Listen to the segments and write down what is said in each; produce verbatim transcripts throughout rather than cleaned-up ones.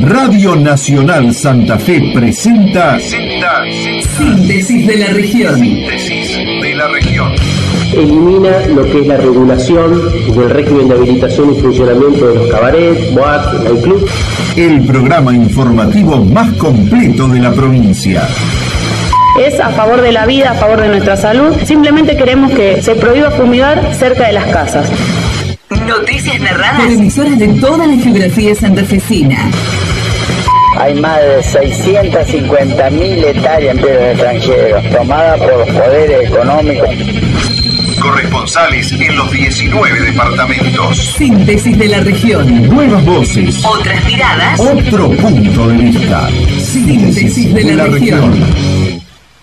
Radio Nacional Santa Fe presenta, presenta Síntesis de la Región. Síntesis de la Región. Elimina lo que es la regulación del régimen de habilitación y funcionamiento de los cabarets, boates, nightclubs. El programa informativo más completo de la provincia. Es a favor de la vida, a favor de nuestra salud. Simplemente queremos que se prohíba fumigar cerca de las casas. Noticias narradas por emisoras de toda la geografía santafesina. Hay más de seiscientas cincuenta mil hectáreas en tierras extranjeros, tomadas por los poderes económicos. Corresponsales en los diecinueve departamentos. Síntesis de la región. Nuevas voces. Otras miradas. Otro punto de vista. Síntesis, Síntesis de, de la, la región. región.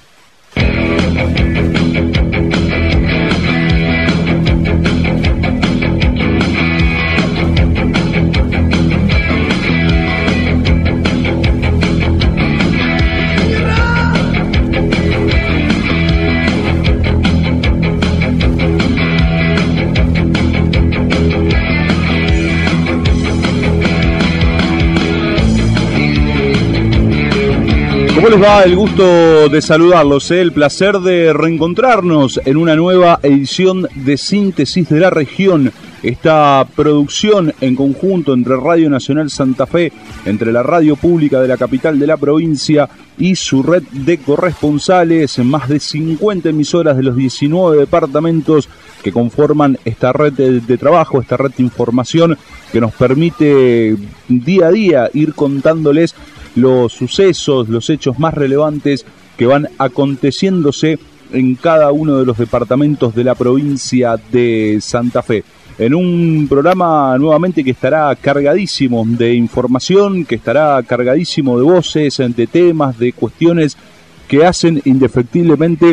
¿Cómo les va? El gusto de saludarlos, ¿eh? El placer de reencontrarnos en una nueva edición de Síntesis de la Región. Esta producción en conjunto entre Radio Nacional Santa Fe, entre la radio pública de la capital de la provincia y su red de corresponsales, en más de cincuenta emisoras de los diecinueve departamentos que conforman esta red de, de trabajo, esta red de información que nos permite día a día ir contándoles los sucesos, los hechos más relevantes que van aconteciéndose en cada uno de los departamentos de la provincia de Santa Fe. En un programa nuevamente que estará cargadísimo de información, que estará cargadísimo de voces, de temas, de cuestiones que hacen indefectiblemente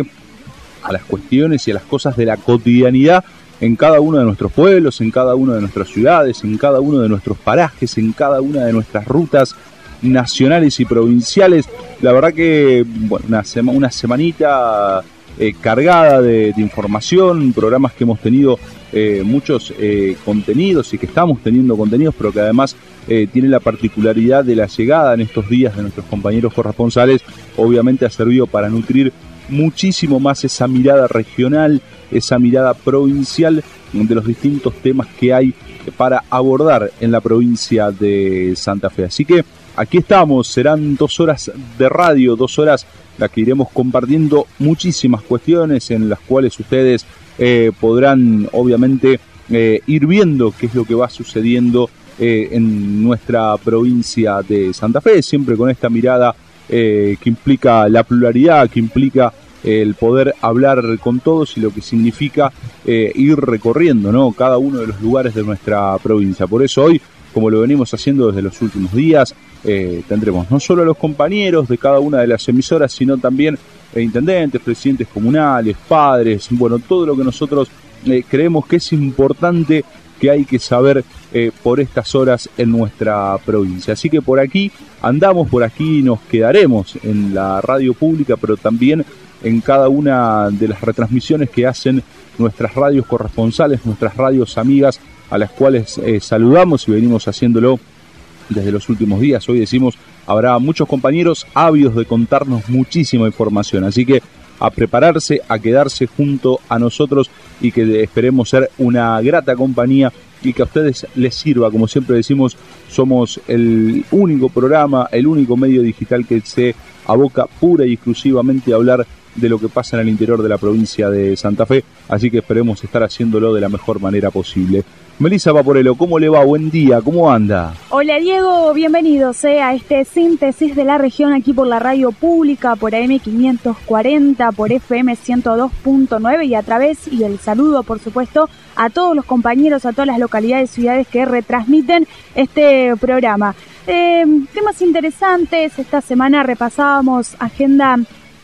a las cuestiones y a las cosas de la cotidianidad en cada uno de nuestros pueblos, en cada una de nuestras ciudades, en cada uno de nuestros parajes, en cada una de nuestras rutas nacionales y provinciales. La verdad que bueno, una, sema, una semanita eh, cargada de, de información, programas que hemos tenido eh, muchos eh, contenidos y que estamos teniendo contenidos, pero que además eh, tiene la particularidad de la llegada en estos días de nuestros compañeros corresponsales. Obviamente ha servido para nutrir muchísimo más esa mirada regional, esa mirada provincial de los distintos temas que hay para abordar en la provincia de Santa Fe. Así que aquí estamos, serán dos horas de radio, dos horas las que iremos compartiendo muchísimas cuestiones en las cuales ustedes eh, podrán obviamente eh, ir viendo qué es lo que va sucediendo eh, en nuestra provincia de Santa Fe, siempre con esta mirada eh, que implica la pluralidad, que implica eh, el poder hablar con todos y lo que significa eh, ir recorriendo, ¿no?, cada uno de los lugares de nuestra provincia. Por eso hoy, como lo venimos haciendo desde los últimos días, eh, tendremos no solo a los compañeros de cada una de las emisoras, sino también eh, intendentes, presidentes comunales, padres, bueno, todo lo que nosotros eh, creemos que es importante, que hay que saber eh, por estas horas en nuestra provincia. Así que por aquí andamos, por aquí nos quedaremos en la radio pública, pero también en cada una de las retransmisiones que hacen nuestras radios corresponsales, nuestras radios amigas, a las cuales eh, saludamos y venimos haciéndolo desde los últimos días. Hoy decimos, habrá muchos compañeros ávidos de contarnos muchísima información, así que a prepararse, a quedarse junto a nosotros y que esperemos ser una grata compañía y que a ustedes les sirva. Como siempre decimos, somos el único programa, el único medio digital que se aboca pura y exclusivamente a hablar de lo que pasa en el interior de la provincia de Santa Fe, así que esperemos estar haciéndolo de la mejor manera posible. Melissa Vaporello, ¿cómo le va? Buen día, ¿cómo anda? Hola Diego, bienvenidos eh, a este Síntesis de la Región aquí por la radio pública, por A M quinientos cuarenta, por F M ciento dos punto nueve y a través, y el saludo por supuesto, a todos los compañeros, a todas las localidades y ciudades que retransmiten este programa. Eh, temas interesantes, esta semana repasábamos agenda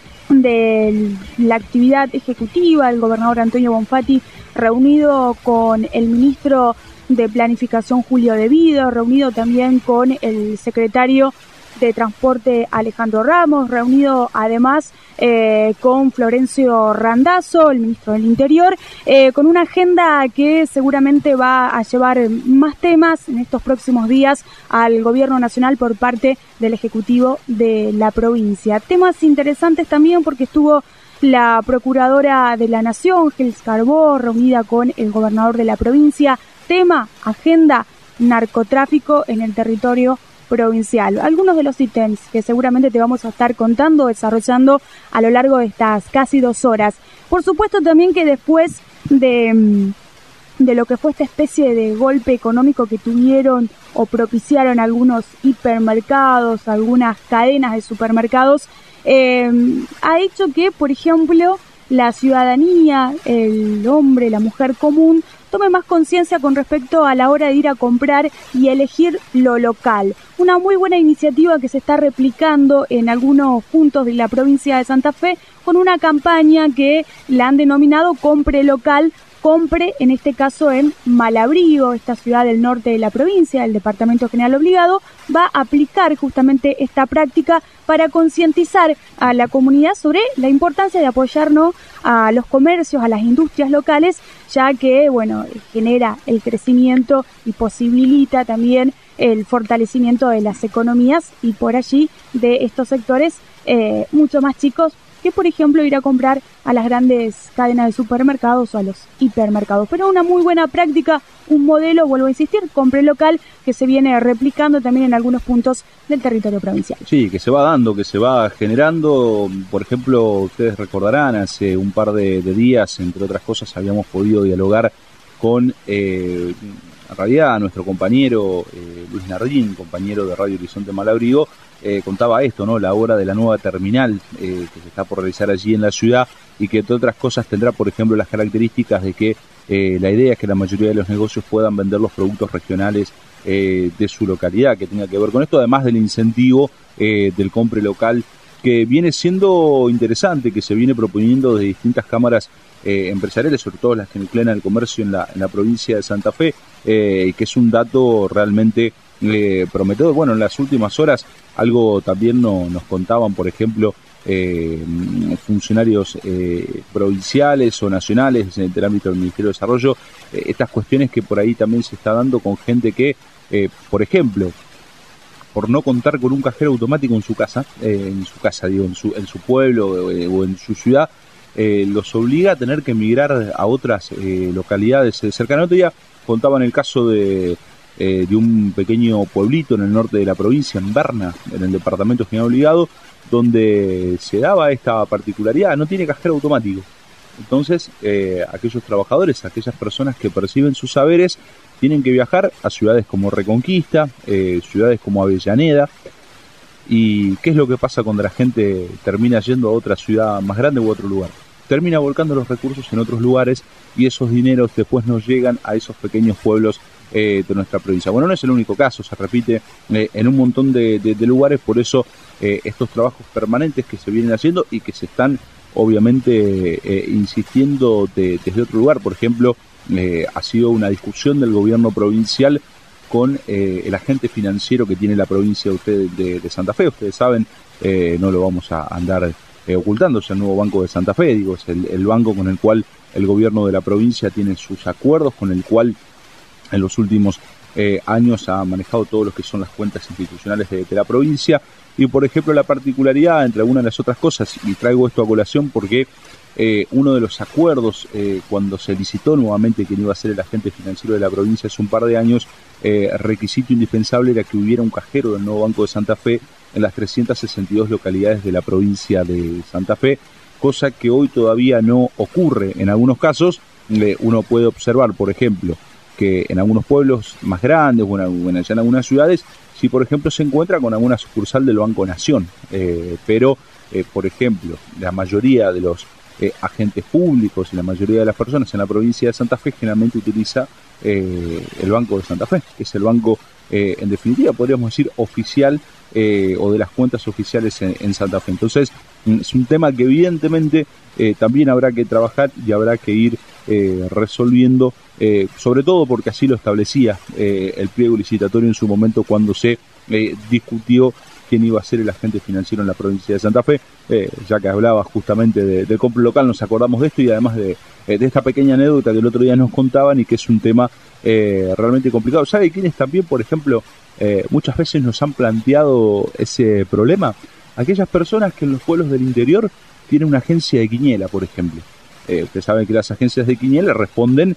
de la actividad ejecutiva, el gobernador Antonio Bonfatti reunido con el ministro de Planificación Julio De Vido, reunido también con el secretario de Transporte Alejandro Ramos, reunido además eh, con Florencio Randazzo, el ministro del Interior, eh, con una agenda que seguramente va a llevar más temas en estos próximos días al gobierno nacional por parte del Ejecutivo de la provincia. Temas interesantes también porque estuvo la Procuradora de la Nación, Gels Carbó, reunida con el gobernador de la provincia. Tema, agenda, narcotráfico en el territorio provincial. Algunos de los ítems que seguramente te vamos a estar contando, desarrollando a lo largo de estas casi dos horas. Por supuesto también que después de, de lo que fue esta especie de golpe económico que tuvieron o propiciaron algunos hipermercados, algunas cadenas de supermercados, eh, ha hecho que, por ejemplo, la ciudadanía, el hombre, la mujer común, tome más conciencia con respecto a la hora de ir a comprar y elegir lo local. Una muy buena iniciativa que se está replicando en algunos puntos de la provincia de Santa Fe con una campaña que la han denominado Compre Local, Compre, en este caso en Malabrigo, esta ciudad del norte de la provincia, el Departamento General Obligado, va a aplicar justamente esta práctica para concientizar a la comunidad sobre la importancia de apoyarnos a los comercios, a las industrias locales, ya que, bueno, genera el crecimiento y posibilita también el fortalecimiento de las economías y por allí de estos sectores eh, mucho más chicos que, por ejemplo, ir a comprar a las grandes cadenas de supermercados o a los hipermercados. Pero una muy buena práctica, un modelo, vuelvo a insistir, compre local, que se viene replicando también en algunos puntos del territorio provincial. Sí, que se va dando, que se va generando. Por ejemplo, ustedes recordarán, hace un par de, de días, entre otras cosas, habíamos podido dialogar con, eh, en realidad, nuestro compañero eh, Luis Nardín, compañero de Radio Horizonte Malabrigo. Eh, contaba esto, ¿no? La obra de la nueva terminal eh, que se está por realizar allí en la ciudad y que, entre otras cosas, tendrá, por ejemplo, las características de que eh, la idea es que la mayoría de los negocios puedan vender los productos regionales eh, de su localidad, que tenga que ver con esto, además del incentivo eh, del compre local, que viene siendo interesante, que se viene proponiendo de distintas cámaras eh, empresariales, sobre todo las que nuclean el comercio en la, en la provincia de Santa Fe, eh, que es un dato realmente eh, prometedor. Bueno, en las últimas horas algo también no, nos contaban, por ejemplo, eh, funcionarios eh, provinciales o nacionales del ámbito del Ministerio de Desarrollo, eh, estas cuestiones que por ahí también se está dando con gente que, eh, por ejemplo, por no contar con un cajero automático en su casa, eh, en su casa, digo, en su, en su pueblo eh, o en su ciudad, eh, los obliga a tener que emigrar a otras eh, localidades eh, cercanas. Otro día contaban el caso de, eh, de un pequeño pueblito en el norte de la provincia, en Berna, en el Departamento General Obligado, donde se daba esta particularidad, no tiene cajero automático. Entonces, eh, aquellos trabajadores, aquellas personas que perciben sus saberes, tienen que viajar a ciudades como Reconquista, eh, ciudades como Avellaneda. ¿Y qué es lo que pasa cuando la gente termina yendo a otra ciudad más grande u otro lugar? Termina volcando los recursos en otros lugares y esos dineros después no llegan a esos pequeños pueblos eh, de nuestra provincia. Bueno, no es el único caso, se repite eh, en un montón de, de, de lugares, por eso eh, estos trabajos permanentes que se vienen haciendo y que se están obviamente eh, insistiendo de, desde otro lugar. Por ejemplo, eh, ha sido una discusión del gobierno provincial con eh, el agente financiero que tiene la provincia de, usted, de, de Santa Fe. Ustedes saben, eh, no lo vamos a andar eh, ocultando, es el nuevo Banco de Santa Fe, digo, es el, el banco con el cual el gobierno de la provincia tiene sus acuerdos, con el cual en los últimos eh, años ha manejado todo lo que son las cuentas institucionales de, de la provincia. Y, por ejemplo, la particularidad, entre algunas de las otras cosas, y traigo esto a colación porque eh, uno de los acuerdos, eh, cuando se licitó nuevamente quién iba a ser el agente financiero de la provincia hace un par de años, eh, requisito indispensable era que hubiera un cajero del nuevo Banco de Santa Fe en las trescientas sesenta y dos localidades de la provincia de Santa Fe, cosa que hoy todavía no ocurre. En algunos casos, eh, uno puede observar, por ejemplo, que en algunos pueblos más grandes, bueno, bueno, ya en algunas ciudades, si por ejemplo se encuentra con alguna sucursal del Banco Nación, eh, pero eh, por ejemplo la mayoría de los eh, agentes públicos y la mayoría de las personas en la provincia de Santa Fe generalmente utiliza eh, el Banco de Santa Fe, que es el banco eh, en definitiva podríamos decir oficial eh, o de las cuentas oficiales en, en Santa Fe. Entonces es un tema que evidentemente eh, también habrá que trabajar y habrá que ir eh, resolviendo, eh, sobre todo porque así lo establecía eh, el pliego licitatorio en su momento cuando se eh, discutió quién iba a ser el agente financiero en la provincia de Santa Fe. Eh, ya que hablaba justamente de, del compro local, nos acordamos de esto y además de, eh, de esta pequeña anécdota que el otro día nos contaban y que es un tema eh, realmente complicado. ¿Sabe quiénes también, por ejemplo, eh, muchas veces nos han planteado ese problema? Aquellas personas que en los pueblos del interior tienen una agencia de quiniela, por ejemplo. Eh, ustedes saben que las agencias de quiniela responden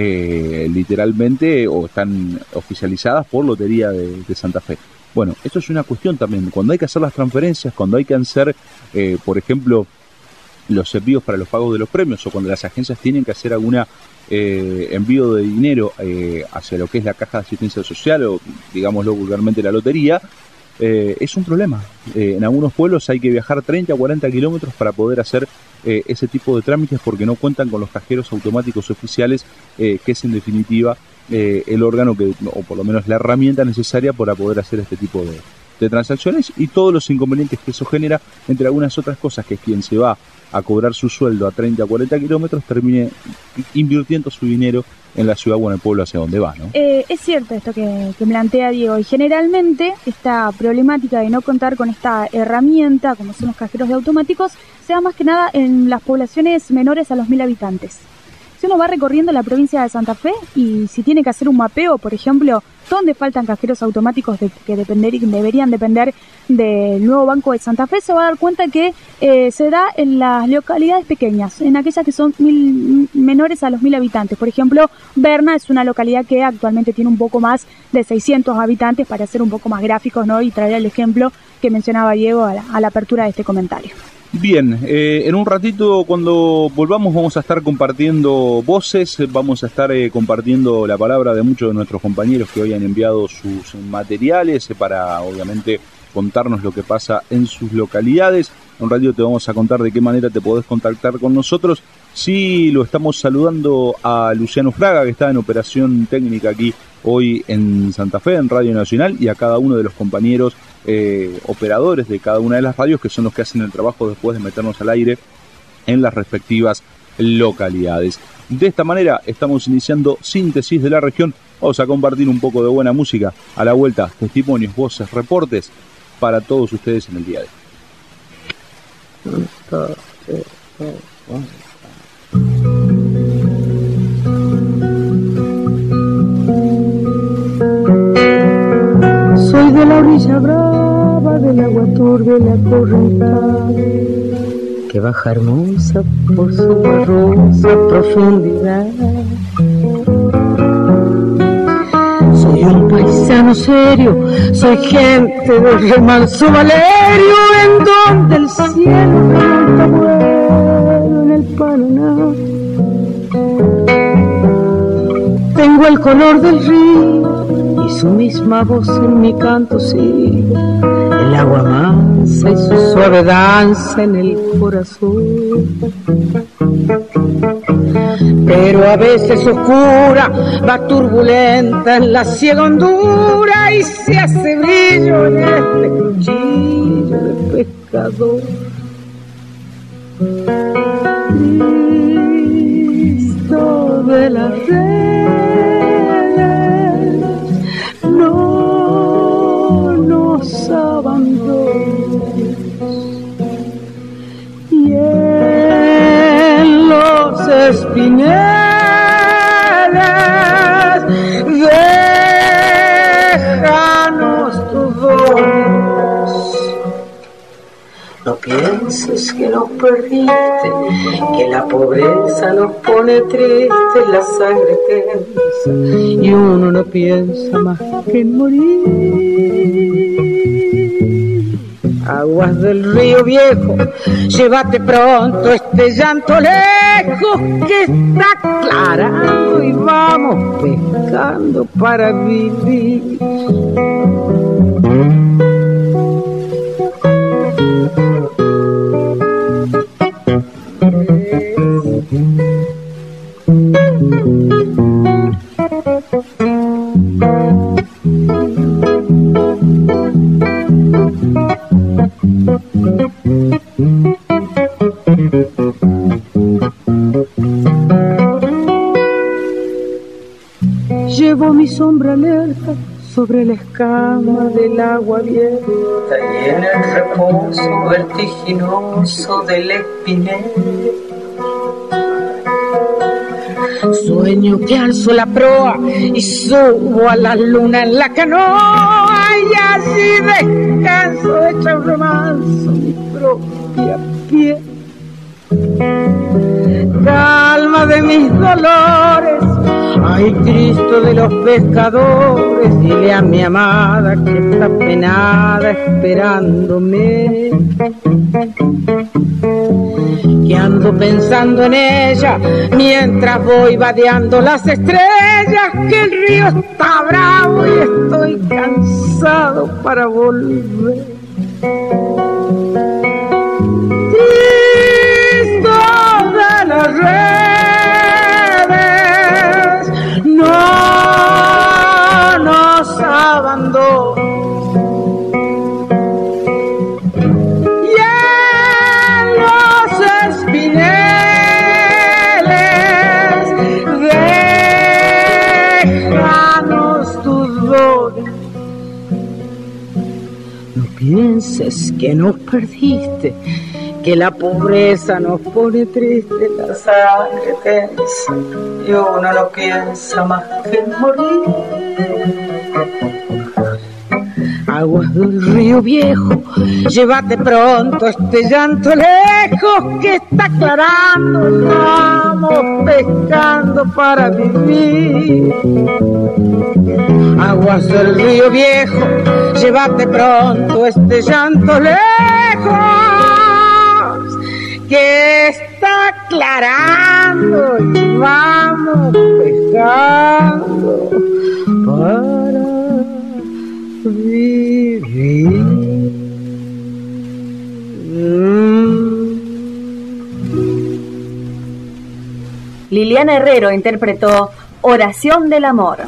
eh, literalmente o están oficializadas por Lotería de, de Santa Fe. Bueno, esto es una cuestión también. Cuando hay que hacer las transferencias, cuando hay que hacer, eh, por ejemplo, los envíos para los pagos de los premios o cuando las agencias tienen que hacer alguna eh, envío de dinero eh, hacia lo que es la caja de asistencia social o, digámoslo vulgarmente, la lotería, eh, es un problema. Eh, en algunos pueblos hay que viajar treinta o cuarenta kilómetros para poder hacer eh, ese tipo de trámites porque no cuentan con los cajeros automáticos oficiales, eh, que es en definitiva Eh, el órgano que, o por lo menos la herramienta necesaria para poder hacer este tipo de, de transacciones y todos los inconvenientes que eso genera, entre algunas otras cosas, que quien se va a cobrar su sueldo a treinta o cuarenta kilómetros termine invirtiendo su dinero en la ciudad o en el pueblo hacia donde va, ¿no? Eh, es cierto esto que, que plantea Diego, y generalmente esta problemática de no contar con esta herramienta, como son los cajeros de automáticos, se da más que nada en las poblaciones menores a los mil habitantes. Si uno va recorriendo la provincia de Santa Fe y si tiene que hacer un mapeo, por ejemplo, ¿dónde faltan cajeros automáticos de, que depender, deberían depender del nuevo Banco de Santa Fe? Se va a dar cuenta que eh, se da en las localidades pequeñas, en aquellas que son mil, menores a los mil habitantes. Por ejemplo, Berna es una localidad que actualmente tiene un poco más de seiscientos habitantes, para ser un poco más gráficos, ¿no? Y traer el ejemplo que mencionaba Diego a la, a la apertura de este comentario. Bien, eh, en un ratito cuando volvamos vamos a estar compartiendo voces, vamos a estar eh, compartiendo la palabra de muchos de nuestros compañeros que hoy han enviado sus materiales eh, para obviamente contarnos lo que pasa en sus localidades. En un ratito te vamos a contar de qué manera te podés contactar con nosotros. Sí, lo estamos saludando a Luciano Fraga, que está en operación técnica aquí hoy en Santa Fe, en Radio Nacional, y a cada uno de los compañeros eh, operadores de cada una de las radios, que son los que hacen el trabajo después de meternos al aire en las respectivas localidades. De esta manera estamos iniciando Síntesis de la Región. Vamos a compartir un poco de buena música. A la vuelta, testimonios, voces, reportes para todos ustedes en el día de hoy. Soy de la orilla brava del agua turbia y la correntada que baja hermosa por su barrosa profundidad. Soy un paisano serio, soy gente del remanso Valerio, en donde el cielo remonta vuelo en el Paraná. Tengo el color del río y su misma voz en mi canto, sí, el agua mansa y su suave danza en el corazón. Pero a veces oscura, va turbulenta en la ciega hondura y se hace brillo en este cuchillo de pescador. Cristo de las redes, no nos abandones, y en los espineles déjanos tu voz. No pienses que nos perdiste, que la pobreza nos pone tristes, la sangre tensa, y uno no piensa más que en morir. Aguas del río viejo, llévate pronto este llanto lejos que está aclarando y vamos pescando para vivir. sobre la escama del agua abierta y en el reposo vertiginoso del espinel. Sueño que alzo la proa y subo a la luna en la canoa y así descanso hecha un remanso mi propia piel. Calma de mis dolores, ay Cristo de los pescadores, dile a mi amada que está penada esperándome, que ando pensando en ella mientras voy vadeando las estrellas, que el río está bravo y estoy cansado para volver. Cristo de las redes, no nos abandona. Pienses que nos perdiste, que la pobreza nos pone triste, la sangre tensa y uno no piensa más que morir. Aguas del río viejo, llévate pronto este llanto lejos que está aclarando, vamos pescando para vivir. Aguas del río viejo, llévate pronto este llanto lejos que está aclarando y vamos pescando para vivir. Liliana Herrero interpretó Oración del Amor.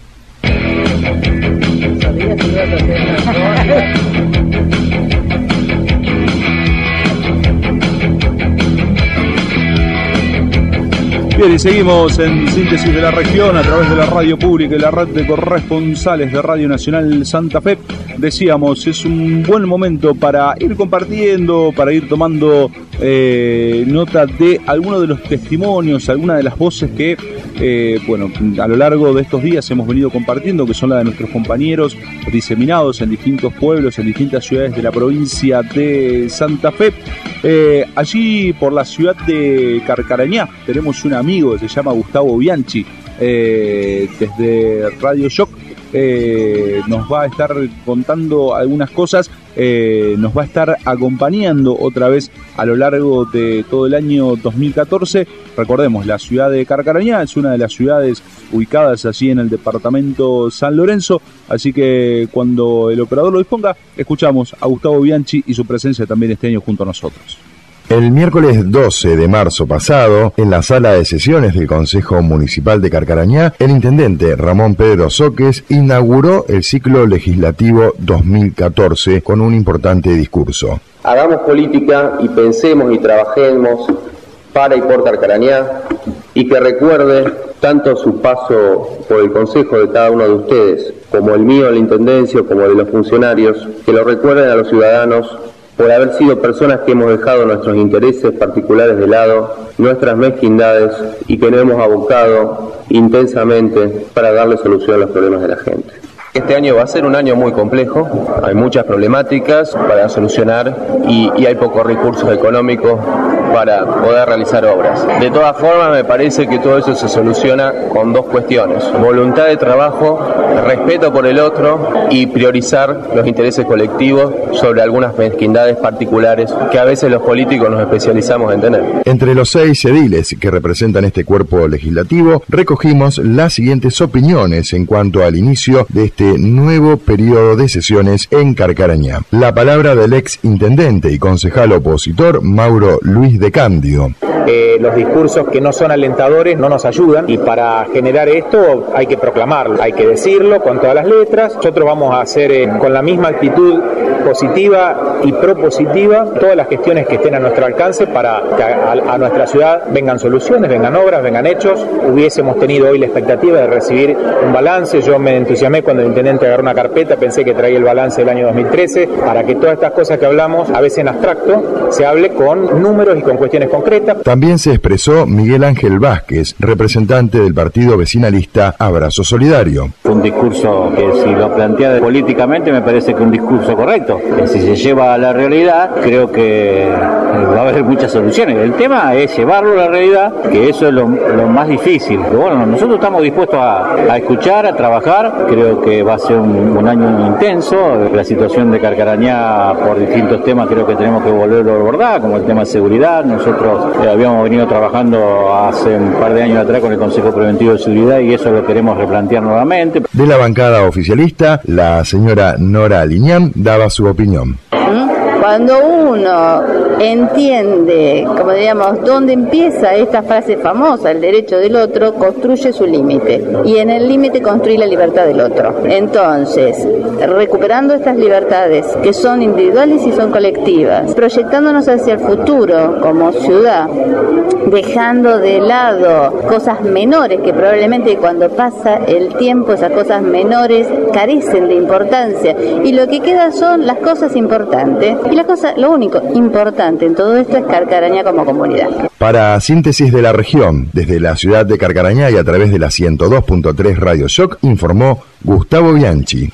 Bien, y seguimos en Síntesis de la Región a través de la radio pública y la red de corresponsales de Radio Nacional Santa Fe. Decíamos, es un buen momento para ir compartiendo, para ir tomando eh, nota de algunos de los testimonios, algunas de las voces que, eh, bueno, a lo largo de estos días hemos venido compartiendo, que son las de nuestros compañeros diseminados en distintos pueblos, en distintas ciudades de la provincia de Santa Fe. Eh, allí por la ciudad de Carcarañá tenemos un amigo que se llama Gustavo Bianchi, eh, desde Radio Shock. Eh, nos va a estar contando algunas cosas, eh, nos va a estar acompañando otra vez a lo largo de todo el año dos mil catorce. Recordemos, la ciudad de Carcarañá es una de las ciudades ubicadas allí en el departamento San Lorenzo, así que cuando el operador lo disponga, escuchamos a Gustavo Bianchi y su presencia también este año junto a nosotros. El miércoles doce de marzo pasado, en la sala de sesiones del Consejo Municipal de Carcarañá, el intendente Ramón Pedro Soques inauguró el ciclo legislativo dos mil catorce con un importante discurso. Hagamos política y pensemos y trabajemos para y por Carcarañá, y que recuerde tanto su paso por el consejo de cada uno de ustedes, como el mío, la intendencia, como el de los funcionarios, que lo recuerden a los ciudadanos por haber sido personas que hemos dejado nuestros intereses particulares de lado, nuestras mezquindades, y que nos hemos abocado intensamente para darle solución a los problemas de la gente. Este año va a ser un año muy complejo, hay muchas problemáticas para solucionar y, y hay pocos recursos económicos para poder realizar obras. De todas formas, me parece que todo eso se soluciona con dos cuestiones: voluntad de trabajo, respeto por el otro y priorizar los intereses colectivos sobre algunas mezquindades particulares que a veces los políticos nos especializamos en tener. Entre los seis ediles que representan este cuerpo legislativo, recogimos las siguientes opiniones en cuanto al inicio de este nuevo periodo de sesiones en Carcarañá. La palabra del ex intendente y concejal opositor Mauro Luis de Cándido. Eh, los discursos que no son alentadores no nos ayudan, y para generar esto hay que proclamarlo, hay que decirlo con todas las letras. Nosotros vamos a hacer eh, con la misma actitud positiva y propositiva todas las gestiones que estén a nuestro alcance para que a, a, a nuestra ciudad vengan soluciones, vengan obras, vengan hechos. Hubiésemos tenido hoy la expectativa de recibir un balance. Yo me entusiasmé cuando intendente agarró una carpeta, pensé que traía el balance del año dos mil trece, para que todas estas cosas que hablamos, a veces en abstracto, se hable con números y con cuestiones concretas. También se expresó Miguel Ángel Vázquez, representante del partido vecinalista Abrazo Solidario. Un discurso que, si lo plantea políticamente, me parece que un discurso correcto. Si se lleva a la realidad, creo que va a haber muchas soluciones. El tema es llevarlo a la realidad, que eso es lo, lo más difícil. Pero bueno, nosotros estamos dispuestos a, a escuchar, a trabajar. Creo que va a ser un, un año intenso. La situación de Carcarañá, por distintos temas, creo que tenemos que volverlo a abordar, como el tema de seguridad. Nosotros eh, habíamos venido trabajando hace un par de años atrás con el Consejo Preventivo de Seguridad y eso lo queremos replantear nuevamente. De la bancada oficialista, la señora Nora Liñán daba su opinión. Cuando uno entiende, como diríamos, dónde empieza esta frase famosa, el derecho del otro, construye su límite. Y en el límite construye la libertad del otro. Entonces, recuperando estas libertades que son individuales y son colectivas, proyectándonos hacia el futuro como ciudad, dejando de lado cosas menores que probablemente cuando pasa el tiempo esas cosas menores carecen de importancia y lo que queda son las cosas importantes. Y la cosa, lo único importante en todo esto es Carcarañá como comunidad. Para Síntesis de la Región, desde la ciudad de Carcarañá y a través de la ciento dos punto tres Radio Shock, informó Gustavo Bianchi.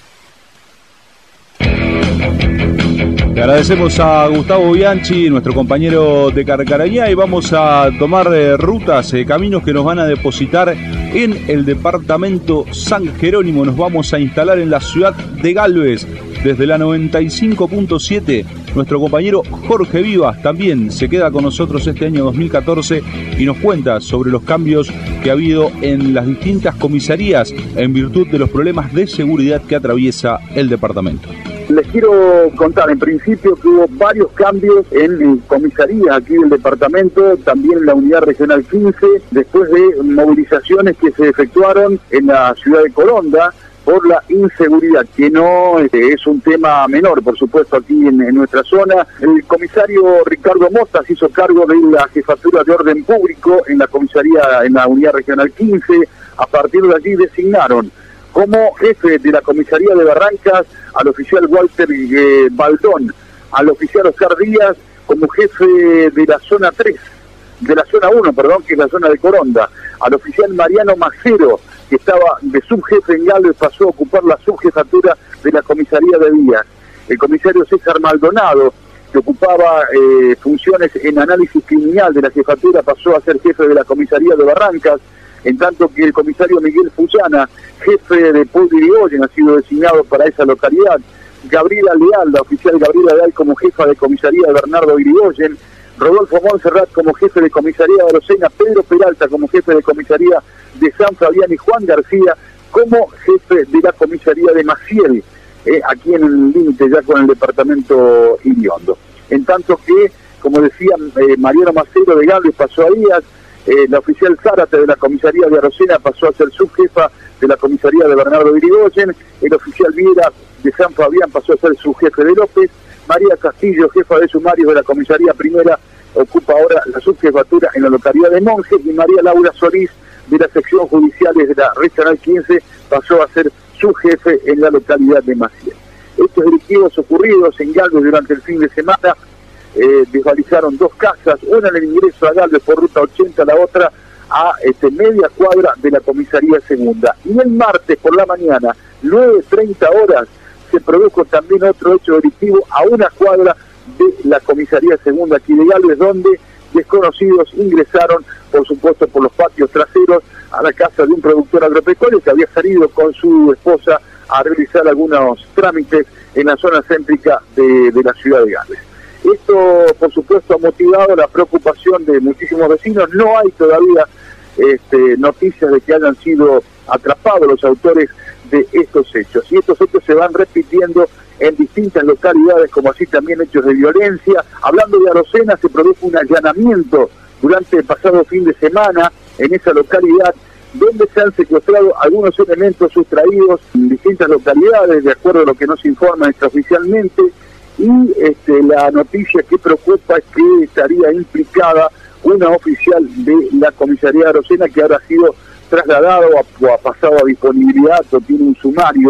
Le agradecemos a Gustavo Bianchi, nuestro compañero de Carcarañá, y vamos a tomar eh, rutas, eh, caminos que nos van a depositar en el departamento San Jerónimo. Nos vamos a instalar en la ciudad de Galvez. Desde la noventa y cinco punto siete, nuestro compañero Jorge Vivas también se queda con nosotros este año dos mil catorce y nos cuenta sobre los cambios que ha habido en las distintas comisarías en virtud de los problemas de seguridad que atraviesa el departamento. Les quiero contar en principio que hubo varios cambios en comisarías aquí del departamento, también en la unidad regional quince, después de movilizaciones que se efectuaron en la ciudad de Coronda por la inseguridad, que no este, es un tema menor, por supuesto, aquí en, en nuestra zona. El comisario Ricardo Mota se hizo cargo de la jefatura de orden público en la comisaría, en la unidad regional quince. A partir de allí designaron como jefe de la comisaría de Barrancas al oficial Walter eh, Baldón, al oficial Oscar Díaz como jefe de la zona tres, de la zona uno, perdón, que es la zona de Coronda, al oficial Mariano Macero, que estaba de subjefe en Galvez, pasó a ocupar la subjefatura de la comisaría de Díaz. El comisario César Maldonado, que ocupaba eh, funciones en análisis criminal de la jefatura, pasó a ser jefe de la comisaría de Barrancas, en tanto que el comisario Miguel Fusana, jefe de Pueblo Irigoyen, ha sido designado para esa localidad. Gabriela Leal, la oficial Gabriela Leal como jefa de comisaría de Bernardo Irigoyen, Rodolfo Montserrat como jefe de comisaría de Arocena, Pedro Peralta como jefe de comisaría de San Fabián y Juan García como jefe de la comisaría de Maciel, eh, aquí en el límite ya con el departamento Iriondo. En tanto que, como decía, eh, Mariano Macero de Galvez pasó a Díaz, eh, la oficial Zárate de la comisaría de Arocena pasó a ser subjefa de la comisaría de Bernardo Irigoyen, el oficial Viera de San Fabián pasó a ser subjefe de López, María Castillo, jefa de sumarios de la comisaría primera, ocupa ahora la subjefatura en la localidad de Monje, y María Laura Solís, de la sección judiciales de la regional quince, pasó a ser su jefe en la localidad de Maciel. Estos delictivos ocurridos en Galvez durante el fin de semana eh, desvalijaron dos casas, una en el ingreso a Galvez por ruta ochenta, la otra a este, media cuadra de la comisaría segunda. Y el martes por la mañana, nueve treinta horas, se produjo también otro hecho delictivo a una cuadra de la comisaría segunda aquí de Galvez, donde desconocidos ingresaron, por supuesto por los patios traseros, a la casa de un productor agropecuario que había salido con su esposa a realizar algunos trámites en la zona céntrica de, de la ciudad de Galvez. Esto, por supuesto, ha motivado la preocupación de muchísimos vecinos. No hay todavía este, noticias de que hayan sido atrapados los autores de estos hechos. Y estos hechos se van repitiendo en distintas localidades, como así también hechos de violencia. Hablando de Arocena, se produjo un allanamiento durante el pasado fin de semana en esa localidad, donde se han secuestrado algunos elementos sustraídos en distintas localidades, de acuerdo a lo que nos informa extraoficialmente, y este, la noticia que preocupa es que estaría implicada una oficial de la comisaría de Arocena que ahora ha sido trasladado o ha pasado a disponibilidad o tiene un sumario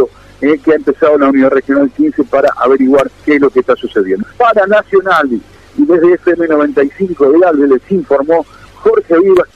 eh, que ha empezado la Unidad Regional quince para averiguar qué es lo que está sucediendo. Para Nacional y desde F M noventa y cinco de Galvez les informó Jorge Vivas.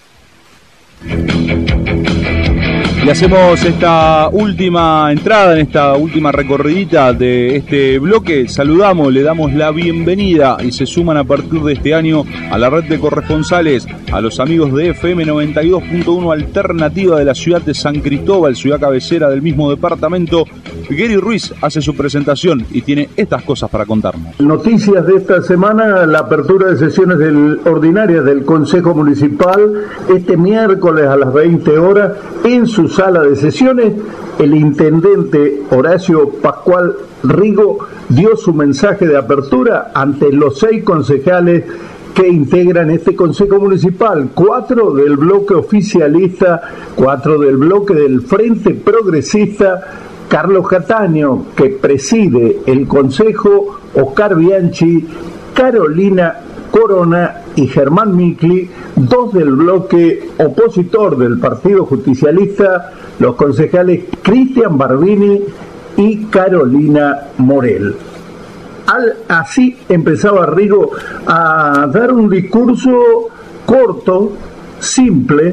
Y hacemos esta última entrada, en esta última recorridita de este bloque. Saludamos, le damos la bienvenida y se suman a partir de este año a la red de corresponsales, a los amigos de F M noventa y dos punto uno Alternativa de la ciudad de San Cristóbal, ciudad cabecera del mismo departamento. Gary Ruiz hace su presentación y tiene estas cosas para contarnos. Noticias de esta semana: la apertura de sesiones del, ordinarias del Consejo Municipal este miércoles a las veinte horas en su sala de sesiones. El intendente Horacio Pascual Rigo dio su mensaje de apertura ante los seis concejales que integran este Consejo Municipal, cuatro del bloque oficialista, cuatro del bloque del Frente Progresista. Carlos Cataño, que preside el Consejo, Oscar Bianchi, Carolina Corona y Germán Micli, dos del bloque opositor del Partido Justicialista, los concejales Cristian Barbini y Carolina Morel. Al, así empezaba Rigo a dar un discurso corto, simple,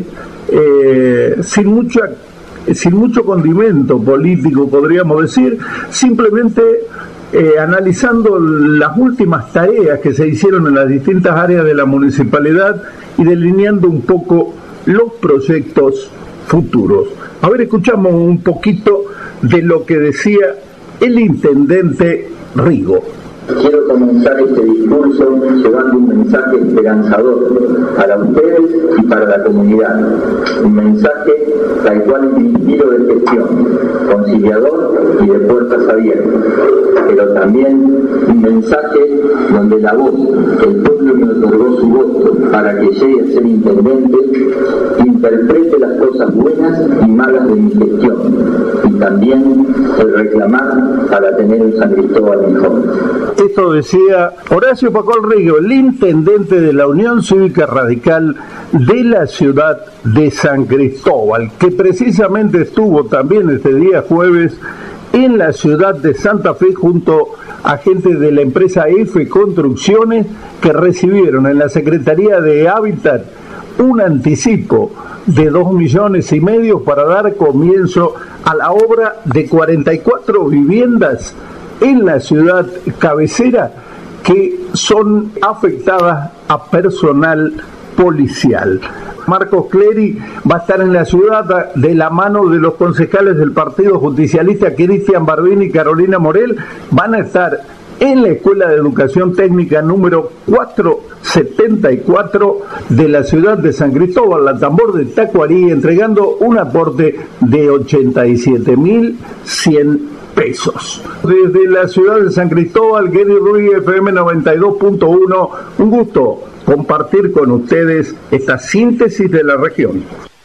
eh, sin mucha sin mucho condimento político, podríamos decir, simplemente eh, analizando las últimas tareas que se hicieron en las distintas áreas de la municipalidad y delineando un poco los proyectos futuros. A ver, escuchamos un poquito de lo que decía el intendente Rigo. Quiero comenzar este discurso llevando un mensaje esperanzador para ustedes y para la comunidad. Un mensaje tal cual dirigido de gestión, conciliador y de puertas abiertas. Pero también un mensaje donde la voz que el pueblo me otorgó su voto para que llegue a ser intendente interprete las cosas buenas y malas de mi gestión. Y también el reclamar para tener un San Cristóbal mejor. Esto decía Horacio Pascual Rigo, el intendente de la Unión Cívica Radical de la ciudad de San Cristóbal, que precisamente estuvo también este día jueves en la ciudad de Santa Fe junto a gente de la empresa F Construcciones, que recibieron en la Secretaría de Hábitat un anticipo de dos millones y medio para dar comienzo a la obra de cuarenta y cuatro viviendas en la ciudad cabecera que son afectadas a personal policial. Marcos Clery va a estar en la ciudad de la mano de los concejales del Partido Justicialista, Cristian Barbini y Carolina Morel. Van a estar en la Escuela de Educación Técnica número cuatrocientos setenta y cuatro de la ciudad de San Cristóbal, la Tambor de Tacuarí, entregando un aporte de ochenta y siete mil cien pesos. Desde la ciudad de San Cristóbal, Gary Ruiz, F M noventa y dos punto uno, un gusto compartir con ustedes esta síntesis de la región.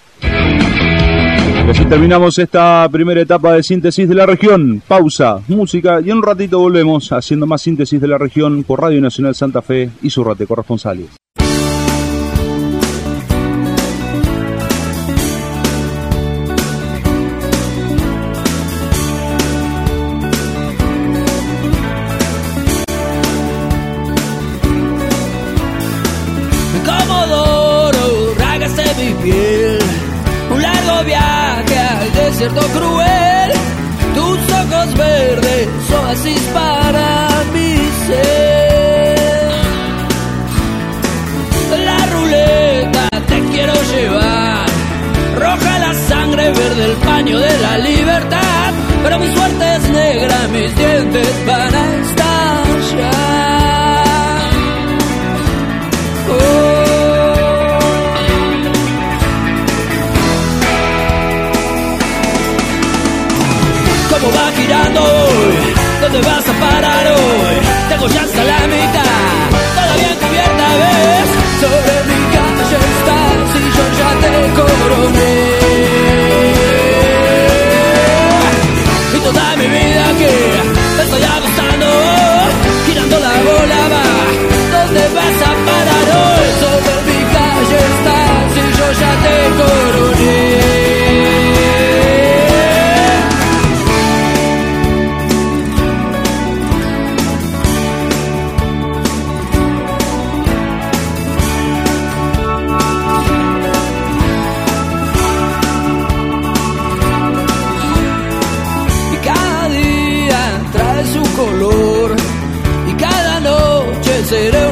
Y así terminamos esta primera etapa de síntesis de la región. Pausa, música y en un ratito volvemos haciendo más síntesis de la región por Radio Nacional Santa Fe y su red de corresponsales. Desierto cruel, tus ojos verdes, oasis para mi ser. La ruleta te quiero llevar, roja la sangre, verde el paño de la libertad. Pero mi suerte es negra, mis dientes van a estallar. Oh. ¿Cómo va girando hoy? ¿Dónde vas a parar hoy? Tengo ya hasta la mitad, toda bien cubierta, ¿ves? Sobre mi calle estás y yo ya te coroné. Y toda mi vida que estoy apostando, girando la bola va. ¿Dónde vas a parar hoy? Sobre mi calle estás y yo ya te coroné.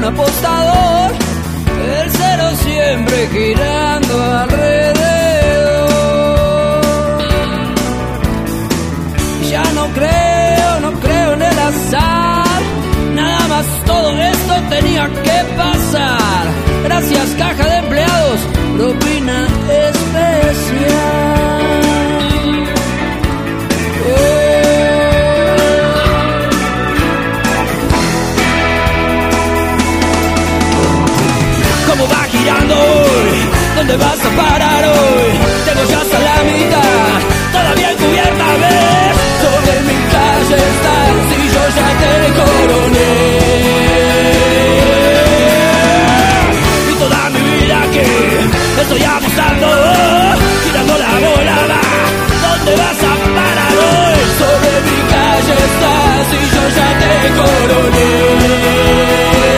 apostador, el cero siempre girando alrededor. Ya no creo, no creo en el azar, nada más todo esto tenía que pasar. Gracias caja de empleados, propina especial. ¿Cómo va girando hoy? ¿Dónde vas a parar hoy? Tengo ya hasta la mitad, todavía encubierta ves. Sobre mi calle estás y yo ya te coroné. Y toda mi vida que estoy apostando, girando la bola va. ¿Dónde vas a parar hoy? Sobre mi calle estás y yo ya te coroné.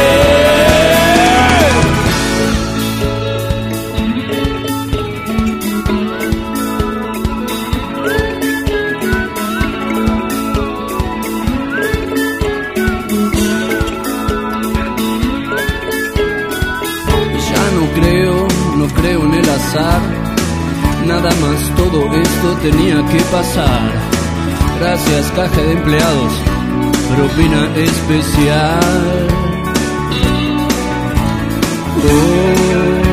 Creo en el azar, nada más todo esto tenía que pasar. Gracias caja de empleados, propina especial. Oh.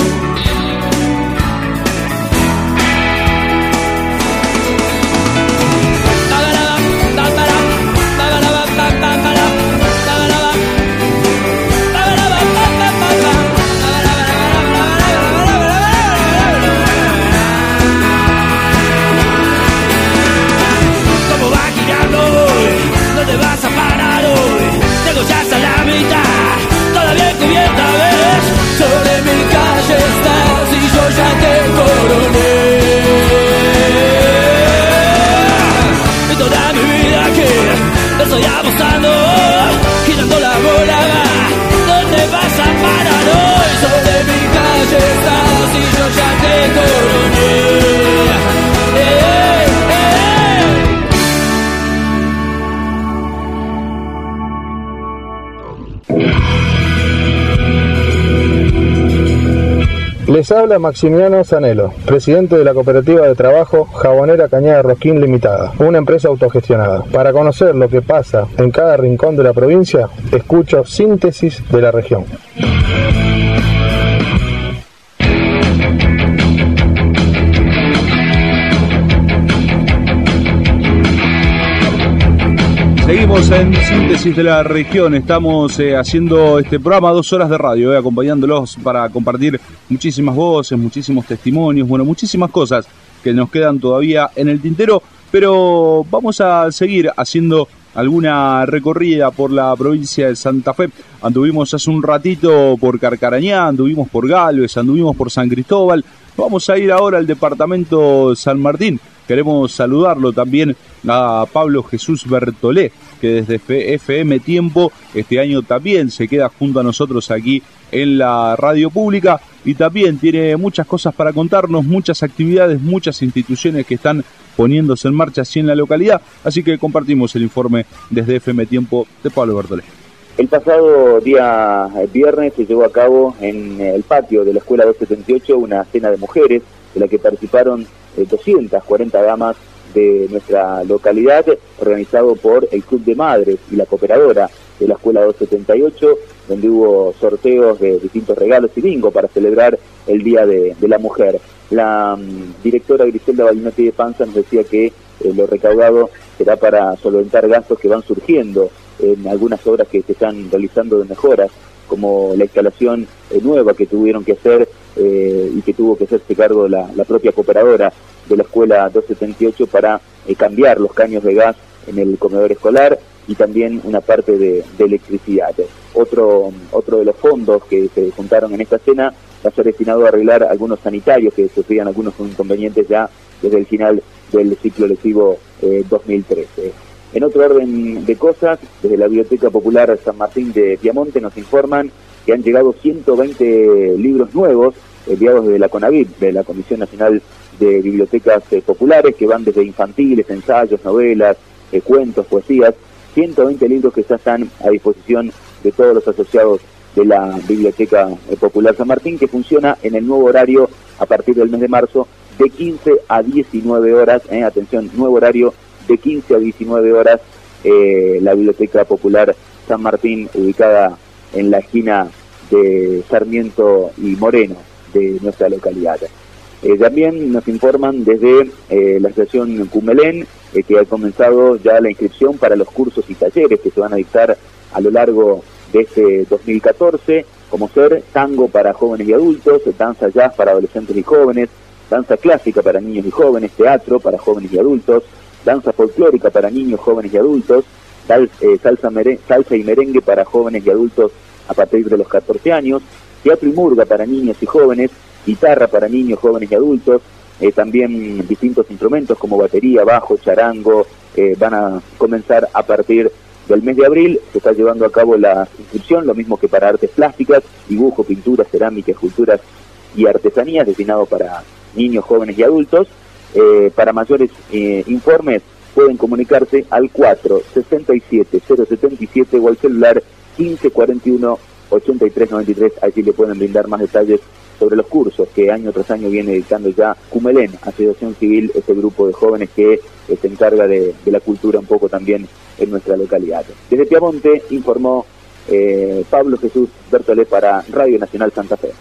¿Dónde vas a parar hoy? Tengo ya hasta la mitad, todavía cubierta ves. Sobre mi calle estás y yo ya te coroné. Y toda mi vida que estoy apostando, girando la bola va. ¿Dónde vas a parar hoy? Sobre mi calle estás y yo ya te coroné. Eh, Les habla Maximiano Zanello, presidente de la cooperativa de trabajo Jabonera Cañada Rosquín Limitada, una empresa autogestionada. Para conocer lo que pasa en cada rincón de la provincia, escucho Síntesis de la Región. Seguimos en Síntesis de la Región, estamos eh, haciendo este programa, dos horas de radio, eh, acompañándolos para compartir muchísimas voces, muchísimos testimonios, bueno, muchísimas cosas que nos quedan todavía en el tintero, pero vamos a seguir haciendo alguna recorrida por la provincia de Santa Fe. Anduvimos hace un ratito por Carcarañá, anduvimos por Galvez, anduvimos por San Cristóbal, vamos a ir ahora al departamento San Martín. Queremos saludarlo también a Pablo Jesús Bertolé, que desde F M Tiempo este año también se queda junto a nosotros aquí en la radio pública y también tiene muchas cosas para contarnos, muchas actividades, muchas instituciones que están poniéndose en marcha así en la localidad, así que compartimos el informe desde F M Tiempo de Pablo Bertolé. El pasado día viernes se llevó a cabo en el patio de la Escuela doscientos setenta y ocho una cena de mujeres de la que participaron doscientas cuarenta damas de nuestra localidad, organizado por el Club de Madres y la Cooperadora de la Escuela doscientos setenta y ocho, donde hubo sorteos de distintos regalos y bingo para celebrar el Día de, de la Mujer. La um, directora Griselda Balinotti de Panza nos decía que eh, lo recaudado será para solventar gastos que van surgiendo en algunas obras que se están realizando de mejoras, como la instalación eh, nueva que tuvieron que hacer eh, y que tuvo que hacerse cargo la, la propia cooperadora de la Escuela doscientos setenta y ocho para eh, cambiar los caños de gas en el comedor escolar y también una parte de, de electricidad. Otro, otro de los fondos que se juntaron en esta cena va a ser destinado a arreglar algunos sanitarios que sufrían algunos inconvenientes ya desde el final del ciclo lectivo eh, dos mil trece. En otro orden de cosas, desde la Biblioteca Popular San Martín de Piamonte nos informan que han llegado ciento veinte libros nuevos enviados desde la CONAVIP, de la Comisión Nacional de Bibliotecas eh, Populares, que van desde infantiles, ensayos, novelas, eh, cuentos, poesías, ciento veinte libros que ya están a disposición de todos los asociados de la Biblioteca Popular San Martín, que funciona en el nuevo horario a partir del mes de marzo de quince a diecinueve horas, eh, atención, nuevo horario de quince a diecinueve horas, eh, la Biblioteca Popular San Martín, ubicada en la esquina de Sarmiento y Moreno de nuestra localidad. Eh, también nos informan desde eh, la estación Cumelén eh, que ha comenzado ya la inscripción para los cursos y talleres que se van a dictar a lo largo de este dos mil catorce, como ser tango para jóvenes y adultos, danza jazz para adolescentes y jóvenes, danza clásica para niños y jóvenes, teatro para jóvenes y adultos, danza folclórica para niños, jóvenes y adultos, sal, eh, salsa, mere, salsa y merengue para jóvenes y adultos a partir de los catorce años, teatro y murga para niños y jóvenes, guitarra para niños, jóvenes y adultos, eh, también distintos instrumentos como batería, bajo, charango, eh, van a comenzar a partir del mes de abril. Se está llevando a cabo la inscripción, lo mismo que para artes plásticas, dibujo, pintura, cerámica, esculturas y artesanías, destinado para niños, jóvenes y adultos. Eh, para mayores eh, informes pueden comunicarse al cuatro sesenta y siete cero setenta y siete o al celular quince cuarenta y uno ochenta y tres noventa y tres. Allí le pueden brindar más detalles sobre los cursos que año tras año viene dictando ya Cumelén, Asociación Civil, este grupo de jóvenes que eh, se encarga de, de la cultura un poco también en nuestra localidad. Desde Piamonte informó eh, Pablo Jesús Bertolé para Radio Nacional Santa Fe.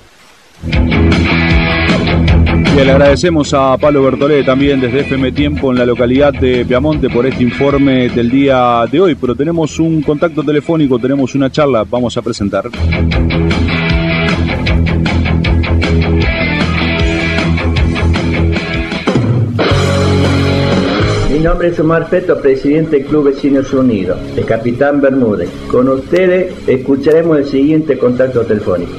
Y le agradecemos a Pablo Bertolé también desde F M Tiempo en la localidad de Piamonte por este informe del día de hoy, pero tenemos un contacto telefónico, tenemos una charla, vamos a presentar. Mi nombre es Omar Feto, presidente del Club Vecinos Unidos, de Capitán Bermúdez. Con ustedes escucharemos el siguiente contacto telefónico.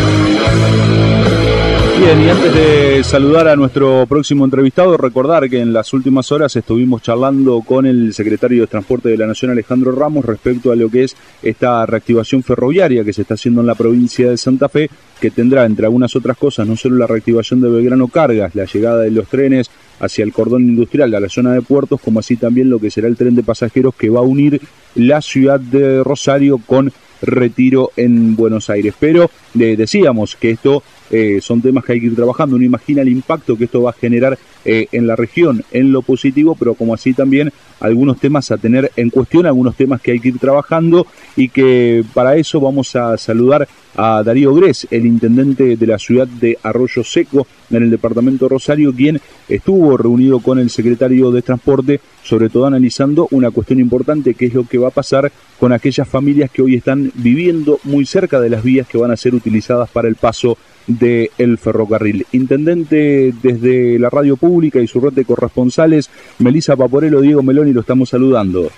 Bien, y antes de saludar a nuestro próximo entrevistado, recordar que en las últimas horas estuvimos charlando con el secretario de Transporte de la Nación, Alejandro Ramos, respecto a lo que es esta reactivación ferroviaria que se está haciendo en la provincia de Santa Fe, que tendrá, entre algunas otras cosas, no solo la reactivación de Belgrano Cargas, la llegada de los trenes hacia el cordón industrial de la zona de puertos, como así también lo que será el tren de pasajeros que va a unir la ciudad de Rosario con Retiro en Buenos Aires. Pero eh, decíamos que esto eh, son temas que hay que ir trabajando. Uno imagina el impacto que esto va a generar eh, en la región, en lo positivo, pero como así también algunos temas a tener en cuestión, algunos temas que hay que ir trabajando, y que para eso vamos a saludar a Darío Gres, el intendente de la ciudad de Arroyo Seco, en el departamento de Rosario, quien estuvo reunido con el secretario de Transporte, sobre todo analizando una cuestión importante, que es lo que va a pasar con aquellas familias que hoy están viviendo muy cerca de las vías que van a ser utilizadas para el paso del ferrocarril. Intendente, desde la radio pública y su red de corresponsales, Melissa Paporello, Diego Meloni, lo estamos saludando.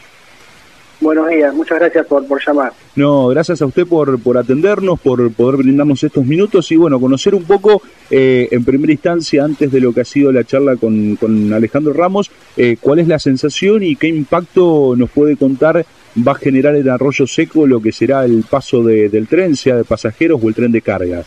Buenos días, muchas gracias por, por llamar. No, gracias a usted por, por atendernos, por poder brindarnos estos minutos y bueno, conocer un poco eh, en primera instancia, antes de lo que ha sido la charla con, con Alejandro Ramos, eh, cuál es la sensación y qué impacto nos puede contar va a generar en Arroyo Seco lo que será el paso de, del tren, sea de pasajeros o el tren de cargas.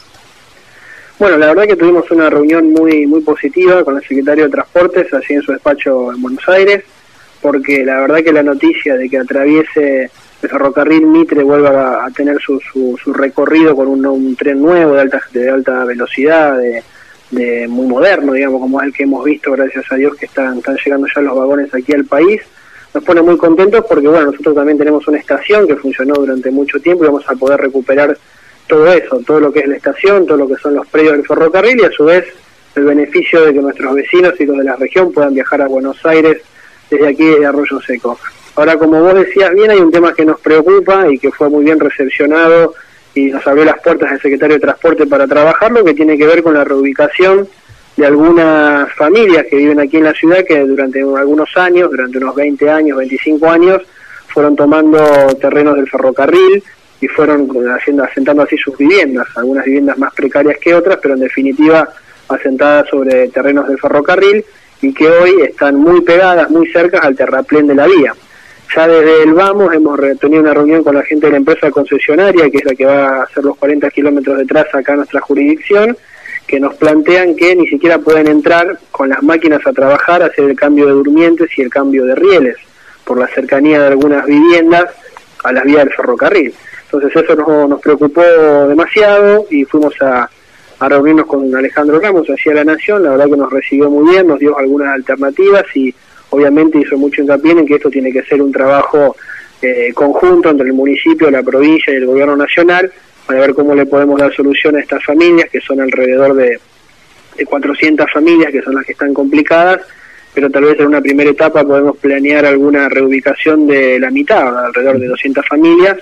Bueno, la verdad que tuvimos una reunión muy muy positiva con el secretario de Transportes, así en su despacho en Buenos Aires, porque la verdad que la noticia de que atraviese el ferrocarril Mitre vuelva a, a tener su, su, su recorrido con un, un tren nuevo de alta de alta velocidad, de, de muy moderno, digamos, como es el que hemos visto, gracias a Dios, que están, están llegando ya los vagones aquí al país, nos pone muy contentos porque, bueno, nosotros también tenemos una estación que funcionó durante mucho tiempo y vamos a poder recuperar todo eso, todo lo que es la estación, todo lo que son los predios del ferrocarril y a su vez el beneficio de que nuestros vecinos y los de la región puedan viajar a Buenos Aires desde aquí, desde Arroyo Seco. Ahora, como vos decías bien, hay un tema que nos preocupa y que fue muy bien recepcionado y nos abrió las puertas el secretario de Transporte para trabajarlo, que tiene que ver con la reubicación de algunas familias que viven aquí en la ciudad que durante algunos años, durante unos veinte años, veinticinco años, fueron tomando terrenos del ferrocarril y fueron haciendo, asentando así sus viviendas, algunas viviendas más precarias que otras, pero en definitiva asentadas sobre terrenos del ferrocarril y que hoy están muy pegadas, muy cerca al terraplén de la vía. Ya desde el Vamos hemos tenido una reunión con la gente de la empresa concesionaria, que es la que va a hacer los cuarenta kilómetros de traza acá en nuestra jurisdicción, que nos plantean que ni siquiera pueden entrar con las máquinas a trabajar, a hacer el cambio de durmientes y el cambio de rieles, por la cercanía de algunas viviendas a las vías del ferrocarril. Entonces eso nos, nos preocupó demasiado y fuimos a, a reunirnos con Alejandro Ramos, hacia La Nación. La verdad que nos recibió muy bien, nos dio algunas alternativas y obviamente hizo mucho hincapié en que esto tiene que ser un trabajo eh, conjunto entre el municipio, la provincia y el gobierno nacional para ver cómo le podemos dar solución a estas familias, que son alrededor de, de cuatrocientas familias, que son las que están complicadas, pero tal vez en una primera etapa podemos planear alguna reubicación de la mitad, alrededor de doscientas familias,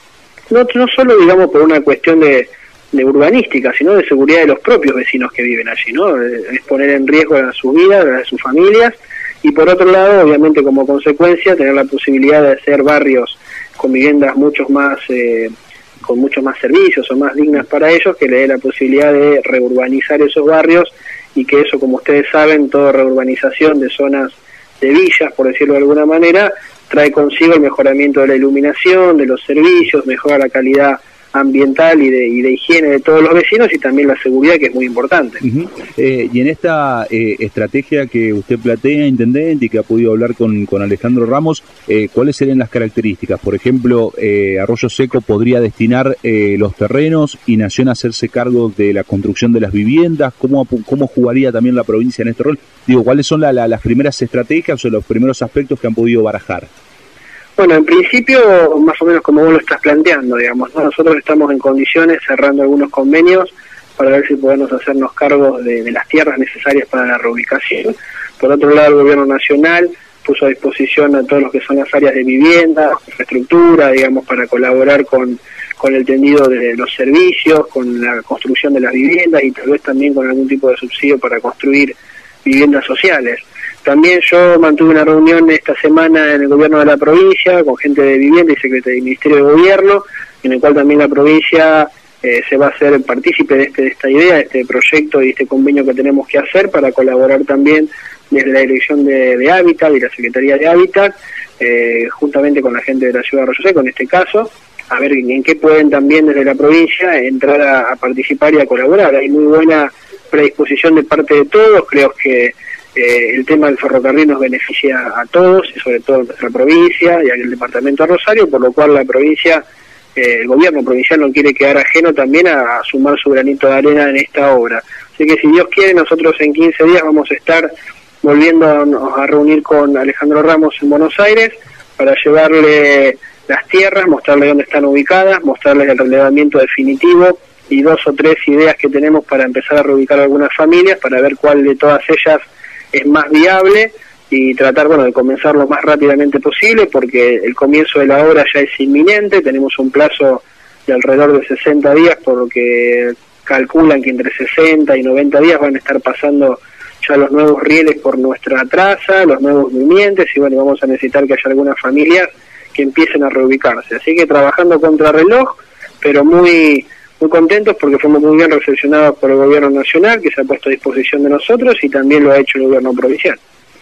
no, no solo, digamos, por una cuestión de, de urbanística, sino de seguridad de los propios vecinos que viven allí, ¿no? Es poner en riesgo a sus vidas, a sus familias, y por otro lado, obviamente, como consecuencia, tener la posibilidad de hacer barrios con viviendas mucho más... Eh, con muchos más servicios o más dignas para ellos, que le dé la posibilidad de reurbanizar esos barrios y que eso, como ustedes saben, toda reurbanización de zonas de villas, por decirlo de alguna manera, trae consigo el mejoramiento de la iluminación, de los servicios, mejora la calidad ambiental y de, y de higiene de todos los vecinos y también la seguridad, que es muy importante. Uh-huh. eh, y en esta eh, estrategia que usted plantea, intendente, y que ha podido hablar con, con Alejandro Ramos, eh, ¿cuáles serían las características? Por ejemplo, eh, Arroyo Seco podría destinar eh, los terrenos y Nación hacerse cargo de la construcción de las viviendas. ¿Cómo, cómo jugaría también la provincia en este rol? Digo, ¿cuáles son la, la, las primeras estrategias o los primeros aspectos que han podido barajar? Bueno, en principio, más o menos como vos lo estás planteando, digamos, ¿no? Nosotros estamos en condiciones, cerrando algunos convenios, para ver si podemos hacernos cargos de, de las tierras necesarias para la reubicación. Por otro lado, el Gobierno Nacional puso a disposición a todos los que son las áreas de vivienda, infraestructura, digamos, para colaborar con, con el tendido de los servicios, con la construcción de las viviendas y tal vez también con algún tipo de subsidio para construir viviendas sociales. También yo mantuve una reunión esta semana en el gobierno de la provincia con gente de vivienda y secretaría del Ministerio de Gobierno, en el cual también la provincia eh, se va a hacer partícipe de, este, de esta idea, de este proyecto y este convenio que tenemos que hacer para colaborar también desde la Dirección de, de Hábitat y la Secretaría de Hábitat, eh, juntamente con la gente de la ciudad de Arroyo Seco en este caso, a ver en, en qué pueden también desde la provincia entrar a, a participar y a colaborar. Hay muy buena predisposición de parte de todos, creo que Eh, el tema del ferrocarril nos beneficia a todos y sobre todo a nuestra provincia y al departamento de Rosario, por lo cual la provincia, eh, el gobierno provincial no quiere quedar ajeno también a, a sumar su granito de arena en esta obra. Así que si Dios quiere, nosotros en quince días vamos a estar volviendo a reunir con Alejandro Ramos en Buenos Aires para llevarle las tierras, mostrarle dónde están ubicadas, mostrarles el relevamiento definitivo y dos o tres ideas que tenemos para empezar a reubicar algunas familias, para ver cuál de todas ellas es más viable y tratar, bueno, de comenzar lo más rápidamente posible, porque el comienzo de la obra ya es inminente. Tenemos un plazo de alrededor de sesenta días, por lo que calculan que entre sesenta y noventa días van a estar pasando ya los nuevos rieles por nuestra traza, los nuevos durmientes, y bueno, vamos a necesitar que haya algunas familias que empiecen a reubicarse. Así que trabajando contra reloj, pero muy muy contentos porque fuimos muy bien recepcionados por el gobierno nacional, que se ha puesto a disposición de nosotros, y también lo ha hecho el gobierno provincial.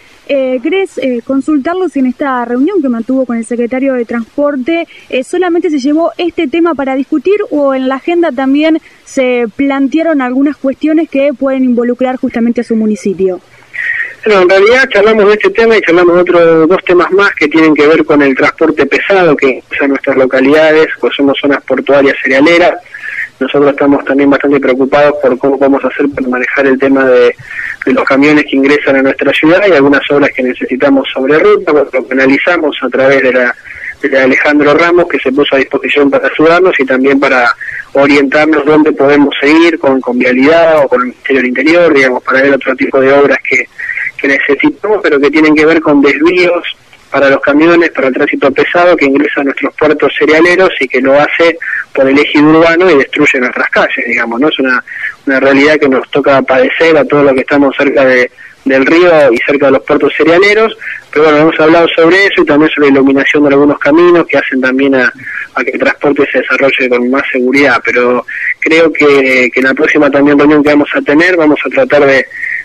Eh, ¿Querés eh, consultarlos en esta reunión que mantuvo con el secretario de Transporte? Eh, ¿Solamente se llevó este tema para discutir o en la agenda también se plantearon algunas cuestiones que pueden involucrar justamente a su municipio? Bueno, en realidad charlamos de este tema y charlamos de otros dos temas más que tienen que ver con el transporte pesado, que en nuestras localidades, pues somos zonas portuarias cerealeras. Nosotros estamos también bastante preocupados por cómo vamos a hacer para manejar el tema de, de los camiones que ingresan a nuestra ciudad y algunas obras que necesitamos sobre ruta. Bueno, lo analizamos a través de la, de la Alejandro Ramos, que se puso a disposición para ayudarnos y también para orientarnos dónde podemos seguir con, con vialidad o con el Ministerio del Interior, digamos, para ver otro tipo de obras que, que necesitamos, pero que tienen que ver con desvíos para los camiones, para el tránsito pesado que ingresa a nuestros puertos cerealeros y que lo hace por el eje urbano y destruye nuestras calles, digamos, ¿no? Es una, una realidad que nos toca padecer a todos los que estamos cerca de, del río y cerca de los puertos cerealeros, pero bueno, hemos hablado sobre eso y también sobre la iluminación de algunos caminos que hacen también a, a que el transporte se desarrolle con más seguridad, pero creo que, que en la próxima también reunión que vamos a tener vamos a tratar de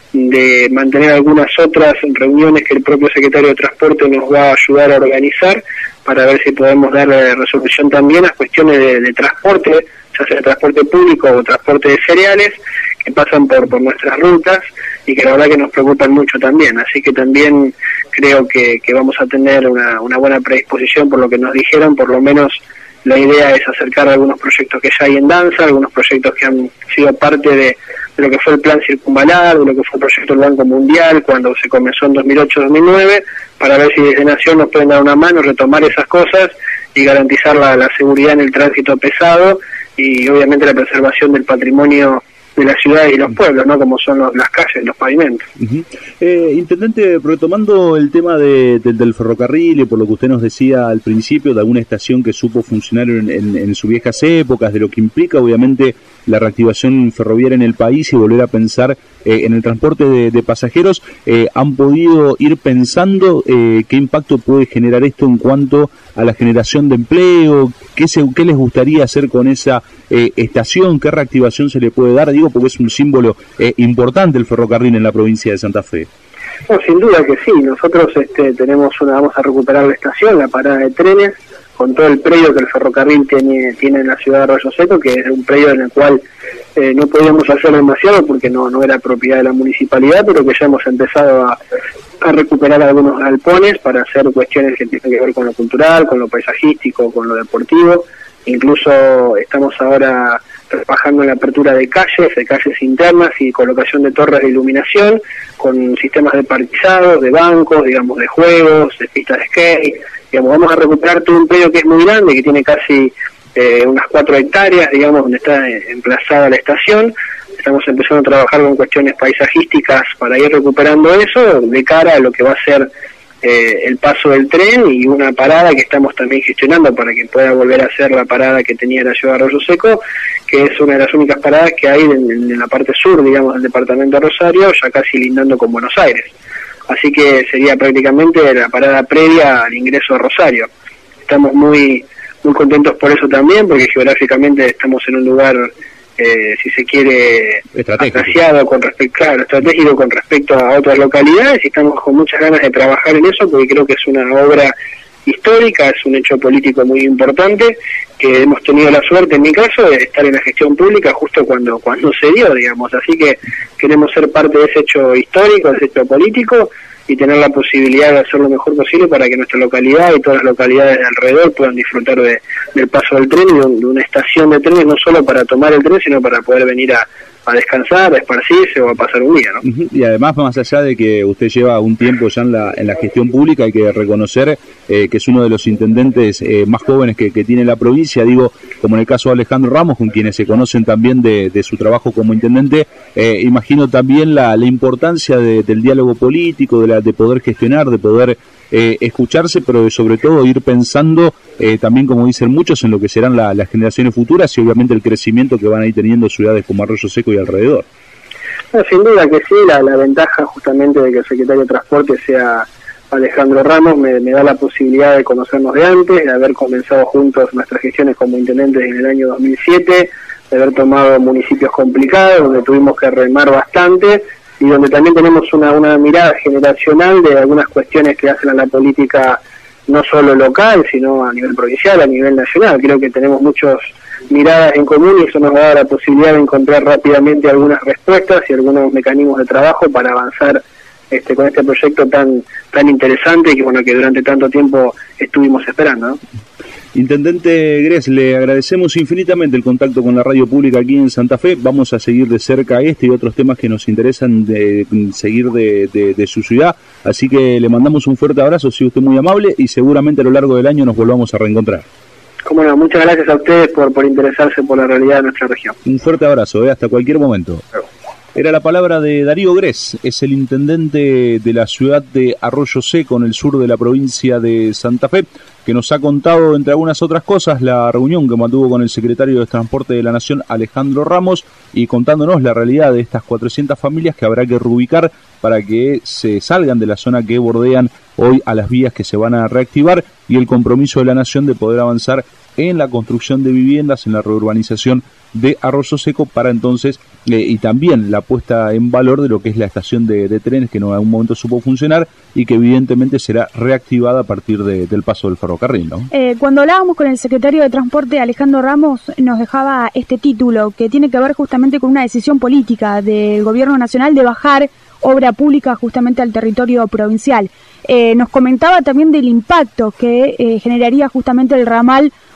de mantener algunas otras reuniones que el propio secretario de Transporte nos va a ayudar a organizar para ver si podemos dar resolución también a cuestiones de, de transporte, ya sea transporte público o transporte de cereales, que pasan por, por nuestras rutas y que la verdad que nos preocupan mucho también. Así que también creo que, que vamos a tener una, una buena predisposición por lo que nos dijeron, por lo menos La idea es acercar algunos proyectos que ya hay en danza, algunos proyectos que han sido parte de, de lo que fue el plan circunvalar, de lo que fue el proyecto del Banco Mundial cuando se comenzó en dos mil ocho dos mil nueve, para ver si desde Nación nos pueden dar una mano, retomar esas cosas y garantizar la, la seguridad en el tránsito pesado y obviamente la preservación del patrimonio de las ciudades y los pueblos, ¿no? Como son los, las calles, los pavimentos. Uh-huh. eh, Intendente, retomando el tema de, de, del ferrocarril y por lo que usted nos decía al principio, de alguna estación que supo funcionar en, en, en sus viejas épocas, de lo que implica obviamente la reactivación ferroviaria en el país y volver a pensar eh, en el transporte de, de pasajeros, eh, ¿han podido ir pensando eh, qué impacto puede generar esto en cuanto a la generación de empleo? ¿Qué, se, qué les gustaría hacer con esa eh, estación? ¿Qué reactivación se le puede dar? Digo, porque es un símbolo eh, importante el ferrocarril en la provincia de Santa Fe. No, sin duda que sí. Nosotros este, tenemos una, vamos a recuperar la estación, la parada de trenes, con todo el predio que el ferrocarril tiene, tiene en la ciudad de Arroyo Seco, que es un predio en el cual eh, no podíamos hacer demasiado porque no, no era propiedad de la municipalidad, pero que ya hemos empezado a, a recuperar algunos galpones para hacer cuestiones que tienen que ver con lo cultural, con lo paisajístico, con lo deportivo. Incluso estamos ahora trabajando en la apertura de calles, de calles internas y colocación de torres de iluminación con sistemas de parquizados, de bancos, digamos, de juegos, de pistas de skate. Digamos, vamos a recuperar todo un predio que es muy grande, que tiene casi eh, unas cuatro hectáreas, digamos, donde está emplazada la estación. Estamos empezando a trabajar con cuestiones paisajísticas para ir recuperando eso de cara a lo que va a ser eh, el paso del tren y una parada que estamos también gestionando para que pueda volver a ser la parada que tenía la ciudad de Arroyo Seco, que es una de las únicas paradas que hay en, en la parte sur, digamos, del departamento de Rosario, ya casi lindando con Buenos Aires. Así que sería prácticamente la parada previa al ingreso a Rosario. Estamos muy muy contentos por eso también, porque geográficamente estamos en un lugar, eh, si se quiere, agraciado con respecto, claro, estratégico con respecto a otras localidades, y estamos con muchas ganas de trabajar en eso, porque creo que es una obra histórica, es un hecho político muy importante, que hemos tenido la suerte, en mi caso, de estar en la gestión pública justo cuando cuando se dio, digamos, así que queremos ser parte de ese hecho histórico, de ese hecho político, y tener la posibilidad de hacer lo mejor posible para que nuestra localidad y todas las localidades de alrededor puedan disfrutar de, del paso del tren y de, de una estación de trenes, no solo para tomar el tren, sino para poder venir a, a descansar, a esparcirse o a pasar un día, ¿no? Y además, más allá de que usted lleva un tiempo ya en la, en la gestión pública, hay que reconocer eh, que es uno de los intendentes eh, más jóvenes que, que tiene la provincia, digo, como en el caso de Alejandro Ramos, con quienes se conocen también de, de su trabajo como intendente. Eh, imagino también la, la importancia de, del diálogo político, de, la, de poder gestionar, de poder eh, escucharse, pero de sobre todo ir pensando eh, también, como dicen muchos, en lo que serán la, las generaciones futuras y obviamente el crecimiento que van a ir teniendo ciudades como Arroyo Seco y alrededor. No, sin duda que sí, la, la ventaja justamente de que el secretario de Transporte sea Alejandro Ramos me, me da la posibilidad de conocernos de antes, de haber comenzado juntos nuestras gestiones como intendentes en el año dos mil siete, de haber tomado municipios complicados, donde tuvimos que remar bastante, y donde también tenemos una, una mirada generacional de algunas cuestiones que hacen a la política no solo local, sino a nivel provincial, a nivel nacional. Creo que tenemos muchas miradas en común y eso nos da la posibilidad de encontrar rápidamente algunas respuestas y algunos mecanismos de trabajo para avanzar este con este proyecto tan tan interesante y que bueno que durante tanto tiempo estuvimos esperando, ¿no? Intendente Gress, le agradecemos infinitamente el contacto con la radio pública aquí en Santa Fe. Vamos a seguir de cerca este y otros temas que nos interesan de seguir de, de, de su ciudad. Así que le mandamos un fuerte abrazo, sea usted muy amable, y seguramente a lo largo del año nos volvamos a reencontrar. Cómo no, muchas gracias a ustedes por, por interesarse por la realidad de nuestra región. Un fuerte abrazo, ¿eh? Hasta cualquier momento. Era la palabra de Darío Gress, es el intendente de la ciudad de Arroyo Seco, en el sur de la provincia de Santa Fe, que nos ha contado, entre algunas otras cosas, la reunión que mantuvo con el secretario de Transporte de la Nación, Alejandro Ramos, y contándonos la realidad de estas cuatrocientas familias que habrá que reubicar para que se salgan de la zona que bordean hoy a las vías que se van a reactivar, y el compromiso de la Nación de poder avanzar en la construcción de viviendas, en la reurbanización de Arroyo Seco, para entonces, eh, y también la puesta en valor de lo que es la estación de, de trenes, que no en algún momento supo funcionar y que evidentemente será reactivada a partir de, del paso del ferrocarril, ¿no? Eh, cuando hablábamos con el secretario de Transporte, Alejandro Ramos, nos dejaba este título que tiene que ver justamente con una decisión política del gobierno nacional de bajar obra pública justamente al territorio provincial. Eh, nos comentaba también del impacto que eh, generaría justamente el ramal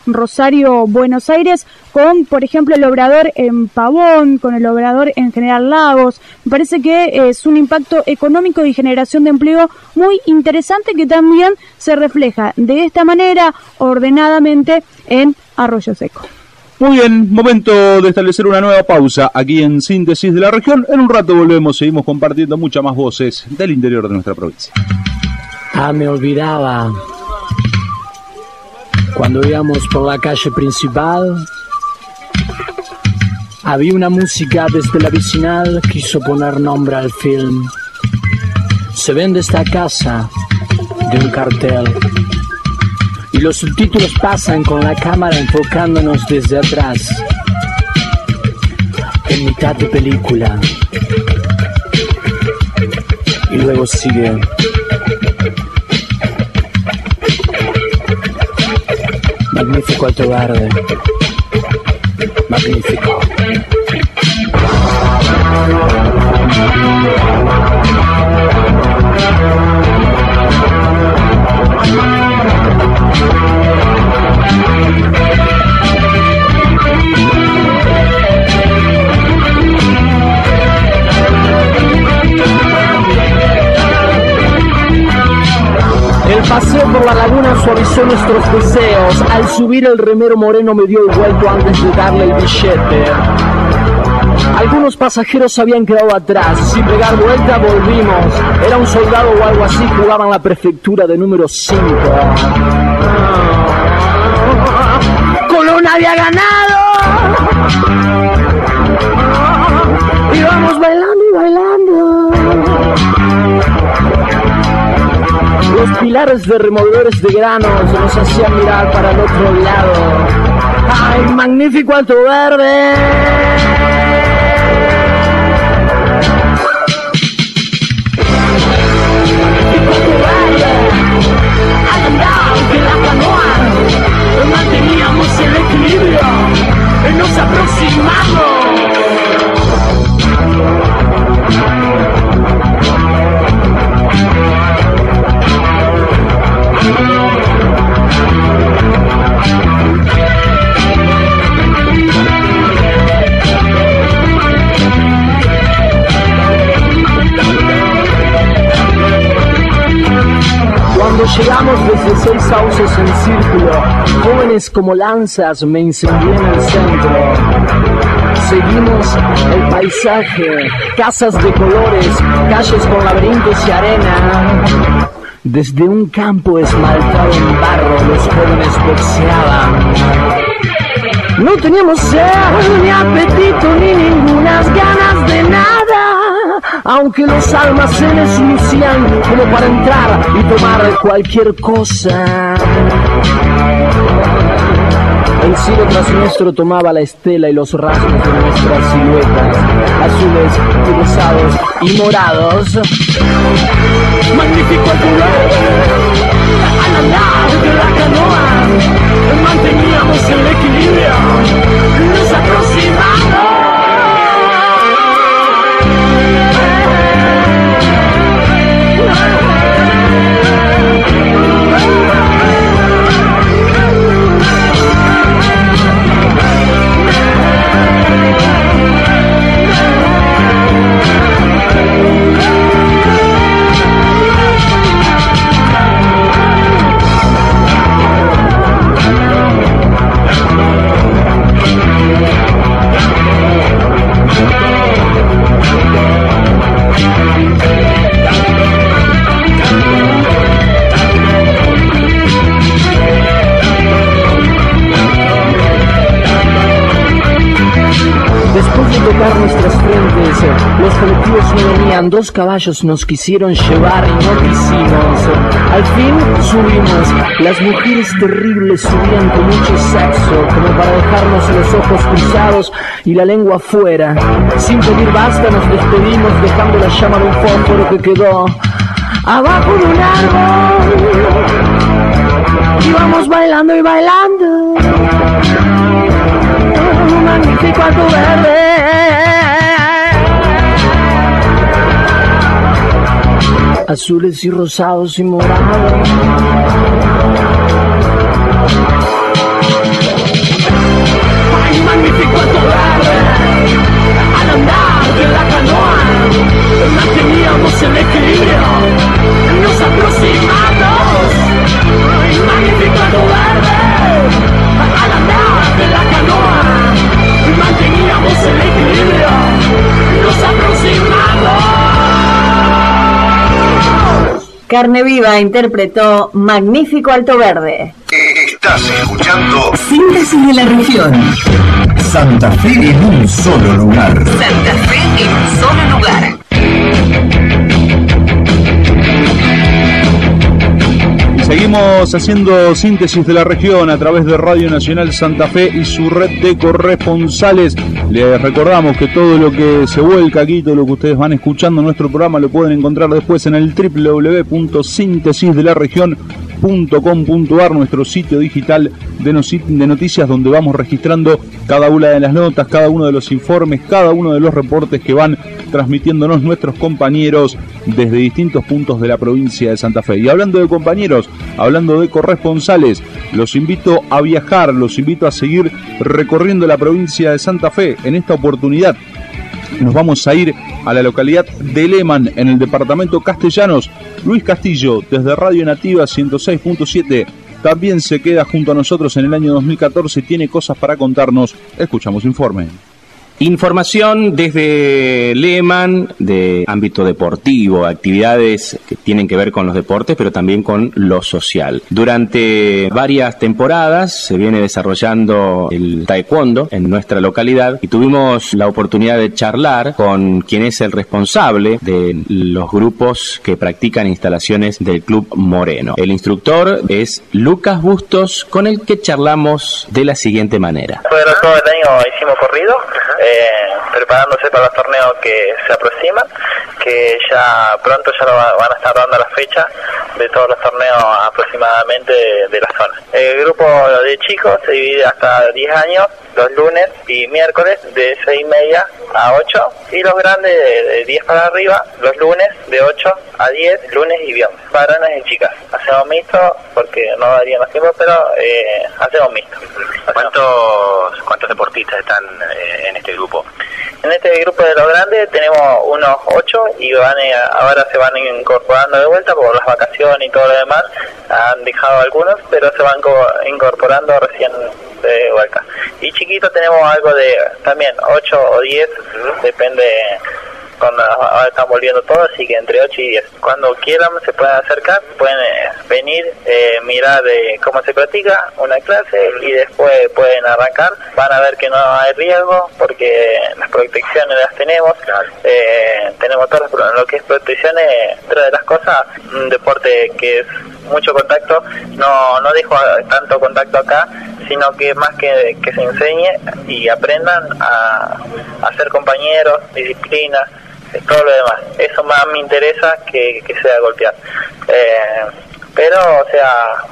Rosario, Buenos Aires, con, por ejemplo, el obrador en Pavón, con el obrador en General Lagos. Me parece que es un impacto económico y generación de empleo muy interesante que también se refleja de esta manera, ordenadamente, en Arroyo Seco. Muy bien, momento de establecer una nueva pausa aquí en Síntesis de la Región. En un rato volvemos, seguimos compartiendo muchas más voces del interior de nuestra provincia. Ah, me olvidaba. Cuando íbamos por la calle principal, había una música desde la vecinal, quiso poner nombre al film. Se vende esta casa de un cartel. Y los subtítulos pasan con la cámara enfocándonos desde atrás, en mitad de película. Y luego sigue. Magnífico Alto Verde. Magnífico. El paseo por la laguna suavizó nuestros deseos. Al subir el remero moreno me dio el vuelto antes de darle el billete. Algunos pasajeros habían quedado atrás. Sin pegar vuelta volvimos. Era un soldado o algo así, jugaban la prefectura de número cinco. Colón había ganado. Íbamos bailando y bailando. Los pilares de removedores de granos nos hacían mirar para el otro lado. ¡Ay, magnífico Alto Verde! Que la canoa manteníamos el equilibrio, nos aproximamos. Cuando llegamos desde seis sauces en círculo, jóvenes como lanzas me incendié en el centro. Seguimos el paisaje, casas de colores, calles con laberintos y arena. Desde un campo esmaltado en barro los jóvenes boxeaban. No teníamos sed, ni apetito, ni ningunas ganas de nada, aunque los almacenes lucían como para entrar y tomar cualquier cosa. El cielo tras nuestro tomaba la estela y los rasgos de nuestras siluetas, azules y rosados y morados. Magnífico el color, al andar de la canoa, manteníamos el equilibrio, nos aproximamos. Después de tocar nuestras frentes, los colectivos no venían, dos caballos nos quisieron llevar y no quisimos. Al fin subimos, las mujeres terribles subían con mucho sexo, como para dejarnos los ojos cruzados y la lengua afuera. Sin pedir basta nos despedimos, dejando la llama de un fósforo que quedó abajo de un árbol. Íbamos bailando y bailando. Un magnífico Alto Verde. Azules y rosados y morados. Carne Viva interpretó Magnífico Alto Verde. Estás escuchando Síntesis de la región. Santa Fe en un solo lugar. Santa Fe en un solo lugar. Seguimos haciendo síntesis de la región a través de Radio Nacional Santa Fe y su red de corresponsales. Les recordamos que todo lo que se vuelca aquí, todo lo que ustedes van escuchando en nuestro programa, lo pueden encontrar después en el doble u doble u doble u punto síntesis de la región punto com punto ar, nuestro sitio digital de, no- de noticias, donde vamos registrando cada una de las notas, cada uno de los informes, cada uno de los reportes que van transmitiéndonos nuestros compañeros desde distintos puntos de la provincia de Santa Fe. Y hablando de compañeros, hablando de corresponsales, los invito a viajar, los invito a seguir recorriendo la provincia de Santa Fe. En esta oportunidad nos vamos a ir a la localidad de Lehmann, en el departamento Castellanos. Luis Castillo, desde Radio Nativa ciento seis punto siete, también se queda junto a nosotros en el año dos mil catorce, tiene cosas para contarnos. Escuchamos informe. Información desde Lehmann, de ámbito deportivo, actividades que tienen que ver con los deportes, pero también con lo social. Durante varias temporadas se viene desarrollando el taekwondo en nuestra localidad y tuvimos la oportunidad de charlar con quien es el responsable de los grupos que practican instalaciones del Club Moreno. El instructor es Lucas Bustos, con el que charlamos de la siguiente manera. Bueno, todo el año hicimos corrido, eh, preparándose para los torneos que se aproximan, que ya pronto ya lo va, van a estar dando la fecha de todos los torneos aproximadamente de, de la zona. El grupo de chicos se divide hasta diez años, los lunes y miércoles de seis y media a ocho, y los grandes de, de diez para arriba, los lunes de ocho a diez, lunes y viernes, varones y chicas. Hacemos mixto porque no darían los tiempos, pero eh, hacemos mixto. ¿Cuántos, cuántos deportistas están eh, en este grupo? En este grupo de los grandes tenemos unos ocho y van a, ahora se van incorporando de vuelta por las vacaciones y todo lo demás. Han dejado algunos, pero se van co- incorporando recién de vuelta. Y chiquitos tenemos algo de también ocho o diez, depende. Cuando ahora están volviendo todos, así que entre ocho y diez. Cuando quieran se pueden acercar, pueden eh, venir, eh, mirar eh, cómo se practica una clase y después pueden arrancar. Van a ver que no hay riesgo porque las protecciones las tenemos. Eh, tenemos todas las, lo que es protecciones, otra de las cosas, un deporte que es mucho contacto, no, no dejo tanto contacto acá, sino que más que, que se enseñe y aprendan a, a ser compañeros, disciplina, todo lo demás. Eso más me interesa que, que sea golpear. Eh, pero, o sea,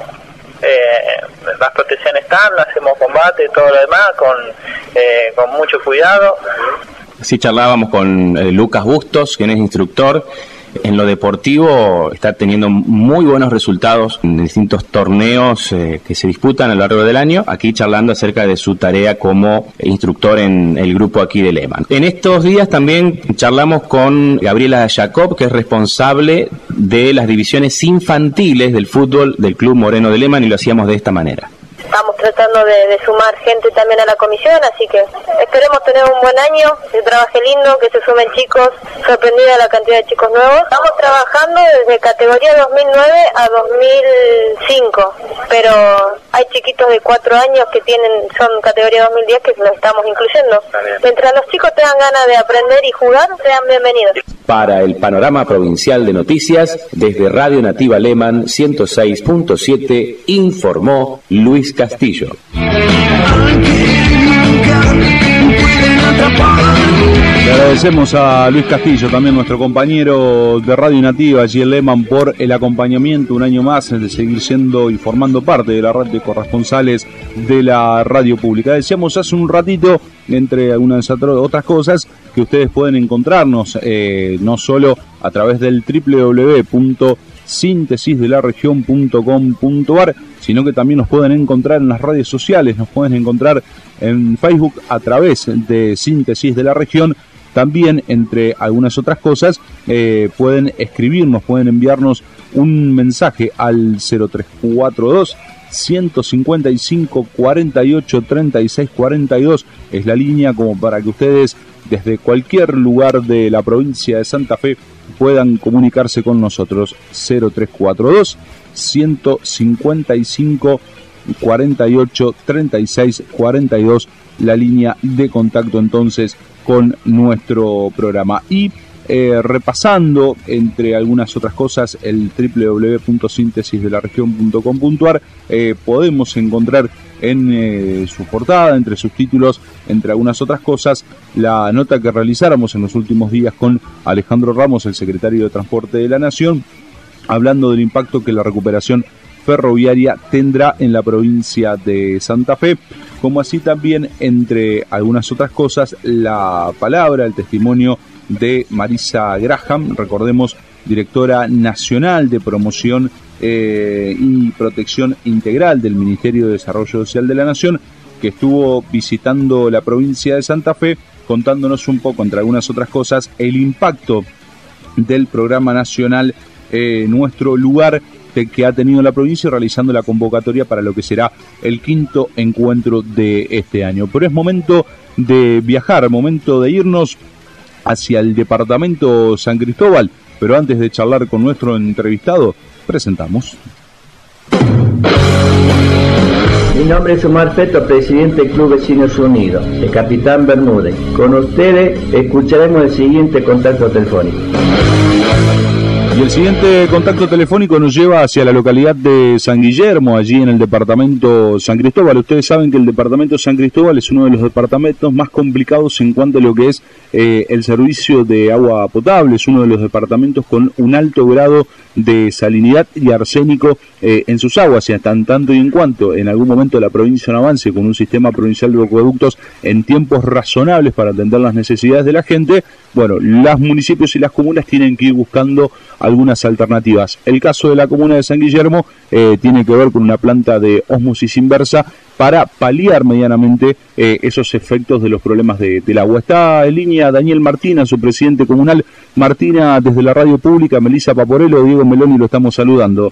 eh, las protecciones están, hacemos combate, todo lo demás, con, eh, con mucho cuidado. Así charlábamos con eh, Lucas Bustos, quien es instructor. En lo deportivo está teniendo muy buenos resultados en distintos torneos eh, que se disputan a lo largo del año. Aquí charlando acerca de su tarea como instructor en el grupo aquí de Lehmann. En estos días también charlamos con Gabriela Jacob, que es responsable de las divisiones infantiles del fútbol del Club Moreno de Lehmann, y lo hacíamos de esta manera. Estamos tratando de, de sumar gente también a la comisión, así que esperemos tener un buen año, que trabaje lindo, que se sumen chicos, sorprendida la cantidad de chicos nuevos. Estamos trabajando desde categoría dos mil nueve a dos mil cinco, pero hay chiquitos de cuatro años que tienen son categoría dos mil diez que los estamos incluyendo. Mientras los chicos tengan ganas de aprender y jugar, sean bienvenidos. Para el panorama provincial de noticias, desde Radio Nativa Lehmann ciento seis punto siete, informó Luis Castillo. Le agradecemos a Luis Castillo, también nuestro compañero de Radio Nativa allí en Lehmann, por el acompañamiento un año más de seguir siendo y formando parte de la red de corresponsales de la radio pública. Decíamos hace un ratito, entre algunas otras cosas, que ustedes pueden encontrarnos eh, no solo a través del doble u doble u doble u punto síntesis de la región punto com punto ar, sino que también nos pueden encontrar en las redes sociales, nos pueden encontrar en Facebook a través de Síntesis de la Región. También, entre algunas otras cosas, eh, pueden escribirnos, pueden enviarnos un mensaje al cero tres cuatro dos, ciento cincuenta y cinco, cuarenta y ocho, treinta y seis, cuarenta y dos. Es la línea como para que ustedes, desde cualquier lugar de la provincia de Santa Fe, puedan comunicarse con nosotros. Cero tres cuatro dos, ciento cincuenta y cinco, cuarenta y ocho, treinta y seis, cuarenta y dos, la línea de contacto entonces con nuestro programa. Y eh, repasando, entre algunas otras cosas, el doble u doble u doble u punto síntesis de la región punto com punto a r, eh, podemos encontrar en eh, su portada, entre sus títulos, entre algunas otras cosas, la nota que realizáramos en los últimos días con Alejandro Ramos, el secretario de Transporte de la Nación, hablando del impacto que la recuperación ferroviaria tendrá en la provincia de Santa Fe, como así también, entre algunas otras cosas, la palabra, el testimonio de Marisa Graham, recordemos, directora nacional de promoción eh, y protección integral del Ministerio de Desarrollo Social de la Nación, que estuvo visitando la provincia de Santa Fe, contándonos un poco, entre algunas otras cosas, el impacto del programa nacional eh, Nuestro Lugar que ha tenido la provincia, realizando la convocatoria para lo que será el quinto encuentro de este año. Pero es momento de viajar, momento de irnos hacia el departamento San Cristóbal, pero antes de charlar con nuestro entrevistado, presentamos. Mi nombre es Omar Feto, presidente del Club Vecinos Unidos, el capitán Bermúdez. Con ustedes escucharemos el siguiente contacto telefónico. Y el siguiente contacto telefónico nos lleva hacia la localidad de San Guillermo, allí en el departamento San Cristóbal. Ustedes saben que el departamento San Cristóbal es uno de los departamentos más complicados en cuanto a lo que es eh, el servicio de agua potable. Es uno de los departamentos con un alto grado de salinidad y arsénico eh, en sus aguas, y hasta en tanto y en cuanto en algún momento la provincia no avance con un sistema provincial de acueductos en tiempos razonables para atender las necesidades de la gente, bueno, los municipios y las comunas tienen que ir buscando algunas alternativas. El caso de la comuna de San Guillermo eh, tiene que ver con una planta de ósmosis inversa para paliar medianamente eh, esos efectos de los problemas de, del agua. Está en línea Daniel Martina, su presidente comunal. Martina, desde la radio pública, Melissa Paporello, Diego Meloni, lo estamos saludando.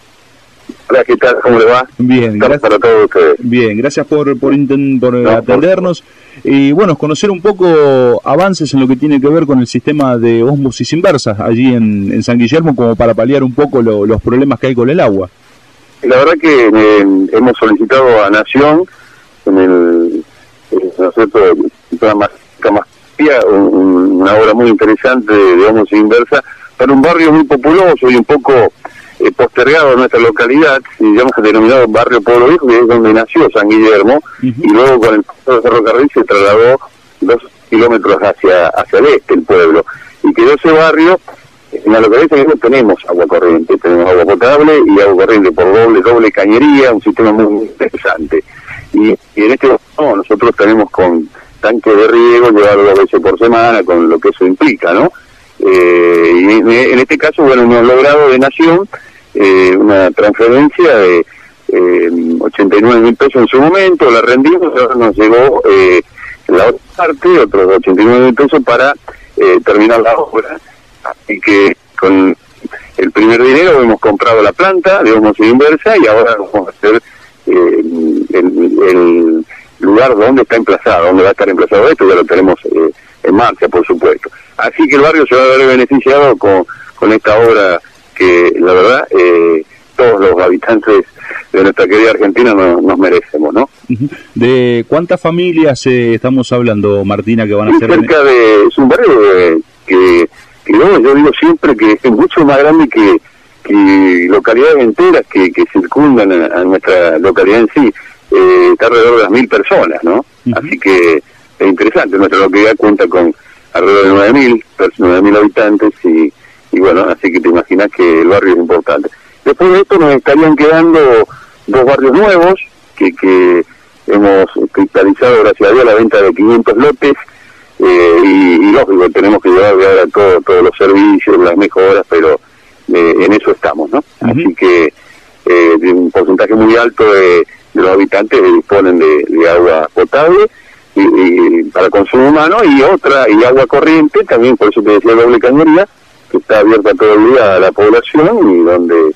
Hola, ¿qué tal? ¿Cómo le va? Bien, gracias para todos ustedes. Bien, gracias por por, intent, por no, atendernos. Por... Y bueno, conocer un poco avances en lo que tiene que ver con el sistema de ósmosis inversa allí en, en San Guillermo, como para paliar un poco lo, los problemas que hay con el agua. La verdad que eh, hemos solicitado a Nación, en el, ¿no es cierto?, el programa Camastia, un, una obra muy interesante de, de ósmosis inversa, para un barrio muy populoso y un poco eh, postergado en nuestra localidad, digamos que denominado Barrio Pueblo Viejo, que es donde nació San Guillermo, uh-huh. Y luego con el paso del ferrocarril se trasladó dos kilómetros hacia, hacia el este, el pueblo, y quedó ese barrio. En la localidad de San Guillermo tenemos agua corriente, tenemos agua potable y agua corriente por doble, doble cañería, un sistema muy interesante. Y, y en este momento nosotros tenemos con tanque de riego, llevarlo dos veces por semana, con lo que eso implica, ¿no? Eh, y en, en este caso, bueno, hemos logrado de Nación eh, una transferencia de eh, ochenta y nueve mil pesos en su momento, la rendimos, ahora nos llegó eh, la otra parte, otros ochenta y nueve mil pesos para eh, terminar la obra. Así que con el primer dinero hemos comprado la planta de ósmosis inversa y ahora vamos a hacer eh, el, el lugar donde está emplazado, donde va a estar emplazado esto, ya lo tenemos eh, en marcha, por supuesto. Así que el barrio se va a ver beneficiado con, con esta obra que, la verdad, eh, todos los habitantes de nuestra querida Argentina no, nos merecemos, ¿no? ¿De cuántas familias eh, estamos hablando, Martina, que van a sí, ser...? Cerca de... Es un barrio de, que... que no, yo digo siempre que es mucho más grande que, que localidades enteras que, que circundan a, a nuestra localidad en sí, eh, está alrededor de las mil personas, ¿no? Uh-huh. Así que es interesante, nuestra localidad cuenta con alrededor de nueve mil, nueve mil habitantes y, y bueno, así que te imaginas que el barrio es importante. Después de esto nos estarían quedando dos barrios nuevos que, que hemos cristalizado, gracias a Dios, la venta de quinientos lotes. Eh, y, y lógico, tenemos que llevar ahora todo, todos los servicios, las mejoras, pero eh, en eso estamos, ¿no? Uh-huh. Así que eh, de un porcentaje muy alto de, de los habitantes disponen de, de agua potable y, y para consumo humano, y otra, y agua corriente, también por eso te decía doble cañería, que está abierta todo el día a la población y donde,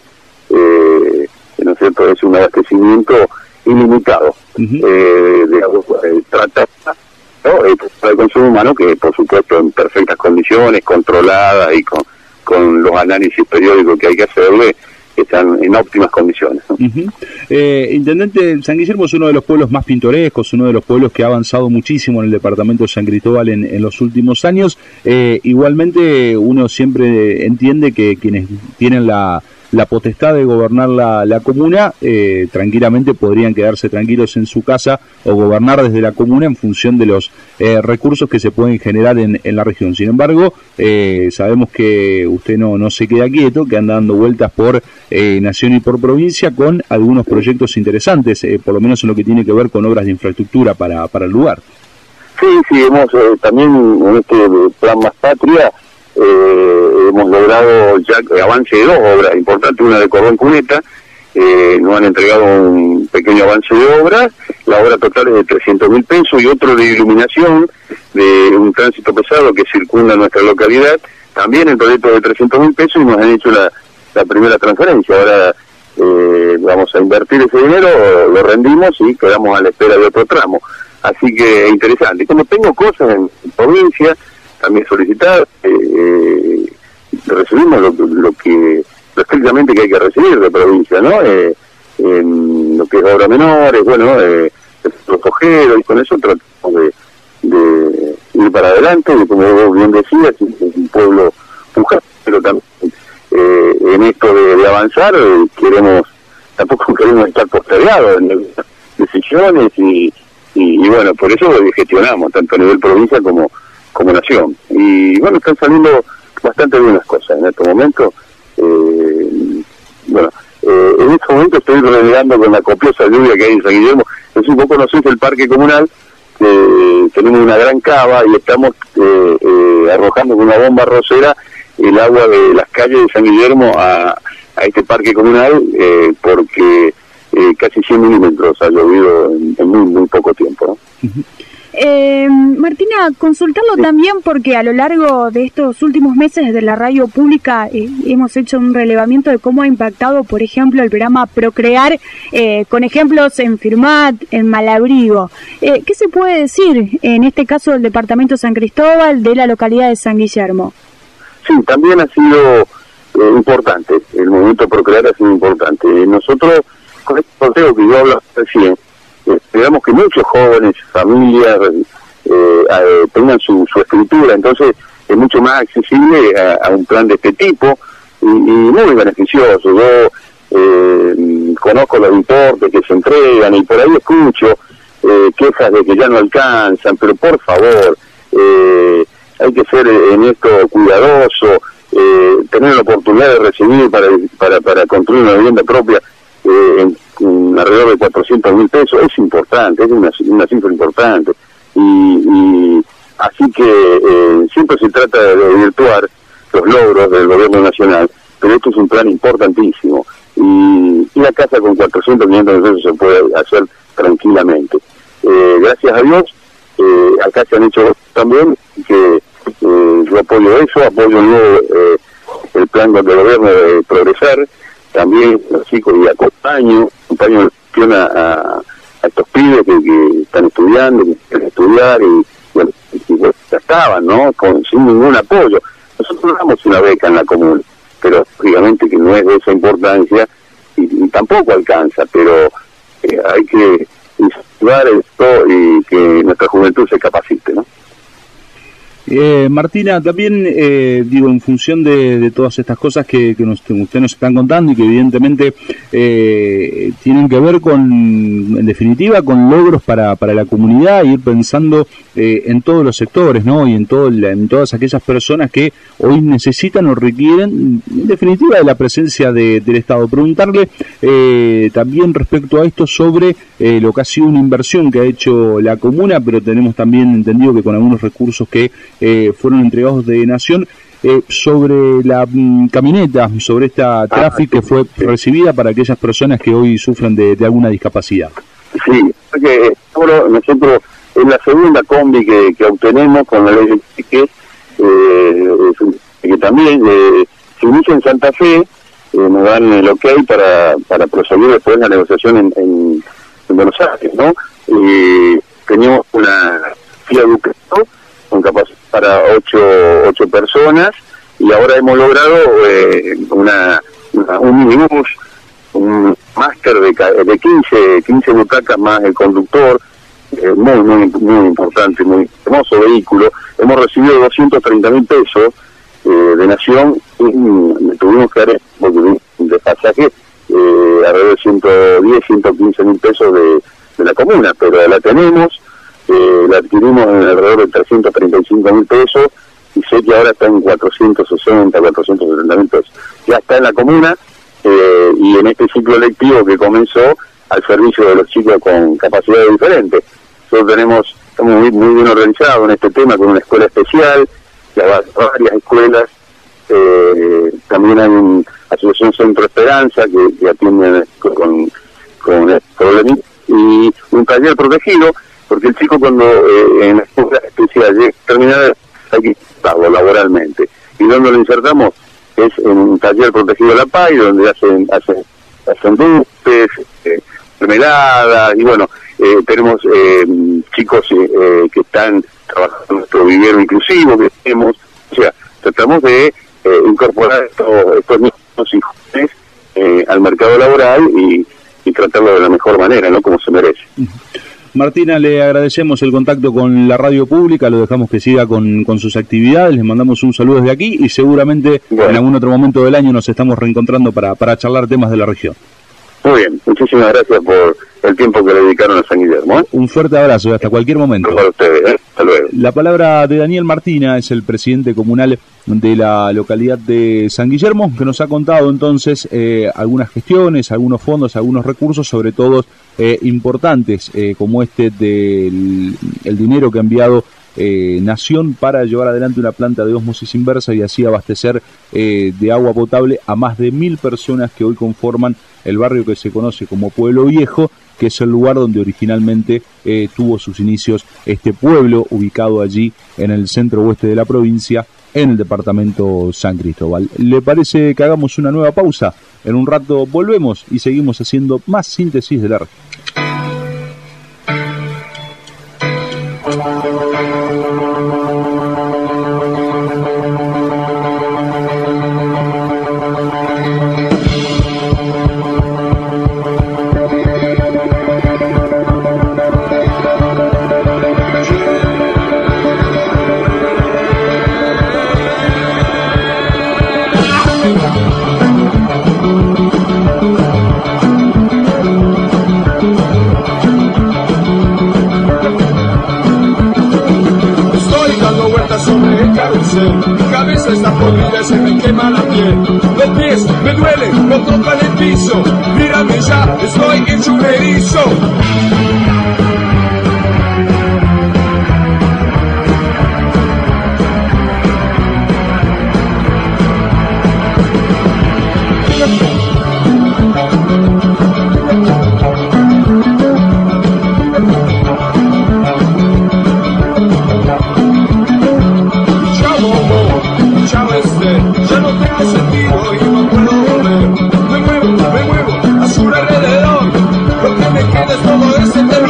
eh, ¿no es cierto?, es un abastecimiento ilimitado uh-huh. eh, de agua eh, tratada, ¿no? Para el consumo humano, que por supuesto en perfectas condiciones, controlada y con, con los análisis periódicos que hay que hacerle, están en óptimas condiciones, ¿no? Uh-huh. eh, Intendente, San Guillermo es uno de los pueblos más pintorescos, uno de los pueblos que ha avanzado muchísimo en el departamento de San Cristóbal en, en los últimos años. Eh, igualmente uno siempre entiende que quienes tienen la, la potestad de gobernar la, la comuna, eh, tranquilamente podrían quedarse tranquilos en su casa o gobernar desde la comuna en función de los eh, recursos que se pueden generar en, en la región. Sin embargo, eh, sabemos que usted no, no se queda quieto, que anda dando vueltas por eh, nación y por provincia con algunos proyectos interesantes, eh, por lo menos en lo que tiene que ver con obras de infraestructura para, para el lugar. Sí, sí, hemos eh, también en este plan Más Patria eh, hemos logrado ya avance de dos obras importantes, una de Cordón Cuneta, eh, nos han entregado un pequeño avance de obras, la obra total es de trescientos mil pesos, y otro de iluminación de un tránsito pesado que circunda nuestra localidad, también el proyecto de trescientos mil pesos, y nos han hecho la, la primera transferencia. Ahora eh, vamos a invertir ese dinero, lo rendimos y quedamos a la espera de otro tramo. Así que es interesante. Como tengo cosas en, en provincia, también solicitadas, eh, eh, recibimos lo, lo que lo estrictamente que hay que recibir de provincia, ¿no? Eh, en lo que es obras menores, bueno, eh, los ojeros, y con eso tratamos de, de ir para adelante, y como vos bien decías, es un pueblo pujante, pero también eh, en esto de, de avanzar, eh, queremos, tampoco queremos estar postergados en decisiones, y, y, y bueno, por eso gestionamos, tanto a nivel provincia como como nación. Y bueno, están saliendo bastante bien las cosas en este momento. Eh, bueno, eh, en este momento estoy renegando con la copiosa lluvia que hay en San Guillermo. Es un poco, no sé, el parque comunal, eh, tenemos una gran cava y estamos eh, eh, arrojando con una bomba rosera el agua de las calles de San Guillermo a, a este parque comunal, eh, porque eh, casi cien milímetros ha llovido en, en muy, muy poco tiempo, ¿no? Uh-huh. Eh, Martina, consultarlo sí. también porque a lo largo de estos últimos meses desde la radio pública eh, hemos hecho un relevamiento de cómo ha impactado, por ejemplo, el programa Procrear, eh, con ejemplos en Firmat, en Malabrigo. Eh, ¿Qué se puede decir en este caso del departamento de San Cristóbal, de la localidad de San Guillermo? Sí, también ha sido eh, importante, el movimiento Procrear ha sido importante. Nosotros, con este sorteo que yo hablo recién, esperamos que muchos jóvenes, familias, eh, eh, tengan su, su escritura, entonces es mucho más accesible a, a un plan de este tipo, y, y muy beneficioso. Yo eh, conozco los importes que se entregan, y por ahí escucho eh, quejas de que ya no alcanzan, pero por favor, eh, hay que ser en esto cuidadoso, eh, tener la oportunidad de recibir para, para, para construir una vivienda propia, eh, en, en alrededor de cuatrocientos mil pesos, es importante, es una, una cifra importante, y, y así que eh, siempre se trata de desvirtuar los logros del gobierno nacional, pero esto es un plan importantísimo, y, y la casa con cuatrocientos, quinientos mil pesos se puede hacer tranquilamente. Eh, gracias a Dios, eh, acá se han hecho también, que eh, yo apoyo eso, apoyo luego eh, el plan del gobierno de Progresar, también los chicos, y acompaño, acompaño a, a, a estos pibes que, que están estudiando, que quieren estudiar, y bueno, y, bueno, ya estaban, ¿no? Con, sin ningún apoyo. Nosotros damos una beca en la comuna, pero obviamente que no es de esa importancia, y, y tampoco alcanza, pero eh, hay que incentivar esto y que nuestra juventud se capacite, ¿no? Eh, Martina, también eh, digo, en función de, de todas estas cosas que, que, nos, que usted nos están contando, y que evidentemente eh, tienen que ver con, en definitiva, con logros para, para la comunidad, y ir pensando eh, en todos los sectores, ¿no? Y en, todo la, en todas aquellas personas que hoy necesitan o requieren, en definitiva, de la presencia de, del Estado. Preguntarle eh, también respecto a esto sobre eh, lo que ha sido una inversión que ha hecho la comuna, pero tenemos también entendido que con algunos recursos que Eh, fueron entregados de Nación, eh, sobre la mm, camioneta, sobre esta tráfico ah, que fue sí. recibida para aquellas personas que hoy sufren de, de alguna discapacidad. Sí, porque nosotros es la segunda combi que, que obtenemos con la ley de tickets, eh, que también eh, se inicia en Santa Fe, eh, nos dan el ok para, para proseguir después la negociación en, en, en Buenos Aires, ¿no? Eh, teníamos una Fiat Ducato con capacidad para ocho, ocho personas, y ahora hemos logrado eh, una, una un minibús, un máster de, de quince, quince butacas más el conductor, eh, muy, muy, muy importante, muy hermoso vehículo. Hemos recibido doscientos treinta mil pesos eh, de Nación y mm, tuvimos que dar de pasaje eh, alrededor de ciento diez, ciento quince mil pesos de, de la comuna, pero la tenemos, eh, la adquirimos en alrededor de trescientos treinta y cinco mil pesos y sé que ahora está en cuatrocientos sesenta, cuatrocientos setenta mil pesos. Ya está en la comuna eh, y en este ciclo lectivo que comenzó al servicio de los chicos con capacidades diferentes. Nosotros tenemos, estamos muy, muy bien organizados en este tema con una escuela especial, que va a varias escuelas, eh, también hay una asociación Centro Esperanza que, que atiende con, con el problema y un taller protegido, porque el chico cuando eh, en la escuela especial llega a terminar hay que insertarlo laboralmente. ¿Y donde lo insertamos? Es en un taller protegido de la P A I, donde hacen hacen, hacen dulces, eh, mermeladas, y bueno, eh, tenemos eh, chicos eh, que están trabajando en nuestro vivero inclusivo, que tenemos, o sea, tratamos de eh, incorporar estos, estos niños y jóvenes eh, al mercado laboral y, y tratarlo de la mejor manera, ¿no? Como se merece. Martina, le agradecemos el contacto con la radio pública, lo dejamos que siga con, con sus actividades, les mandamos un saludo desde aquí y seguramente bueno, en algún otro momento del año nos estamos reencontrando para, para charlar temas de la región. Muy bien, muchísimas gracias por el tiempo que le dedicaron a San Guillermo. ¿eh? Un fuerte abrazo y hasta cualquier momento. Para ustedes, ¿eh? Hasta luego. La palabra de Daniel Martina, es el presidente comunal de la localidad de San Guillermo, que nos ha contado entonces eh, algunas gestiones, algunos fondos, algunos recursos, sobre todo eh, importantes, eh, como este del el dinero que ha enviado Eh, Nación para llevar adelante una planta de ósmosis inversa y así abastecer eh, de agua potable a más de mil personas que hoy conforman el barrio que se conoce como Pueblo Viejo, que es el lugar donde originalmente eh, tuvo sus inicios este pueblo, ubicado allí en el centro oeste de la provincia, en el departamento San Cristóbal. ¿Le parece que hagamos una nueva pausa? En un rato volvemos y seguimos haciendo más síntesis de la región. Mi cabeza está podrida, se me quema la piel. Los pies me duelen, no tocan el piso. Mírame ya, estoy hecho un erizo. Ya no tengo sentido y no puedo volver. Me muevo, me muevo, azul alrededor. Lo que me queda es todo ese tema.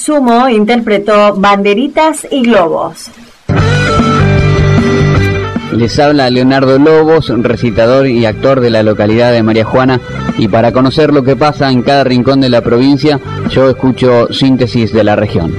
Sumo interpretó Banderitas y Globos. Les habla Leonardo Lobos, recitador y actor de la localidad de María Juana, y para conocer lo que pasa en cada rincón de la provincia, yo escucho Síntesis de la Región.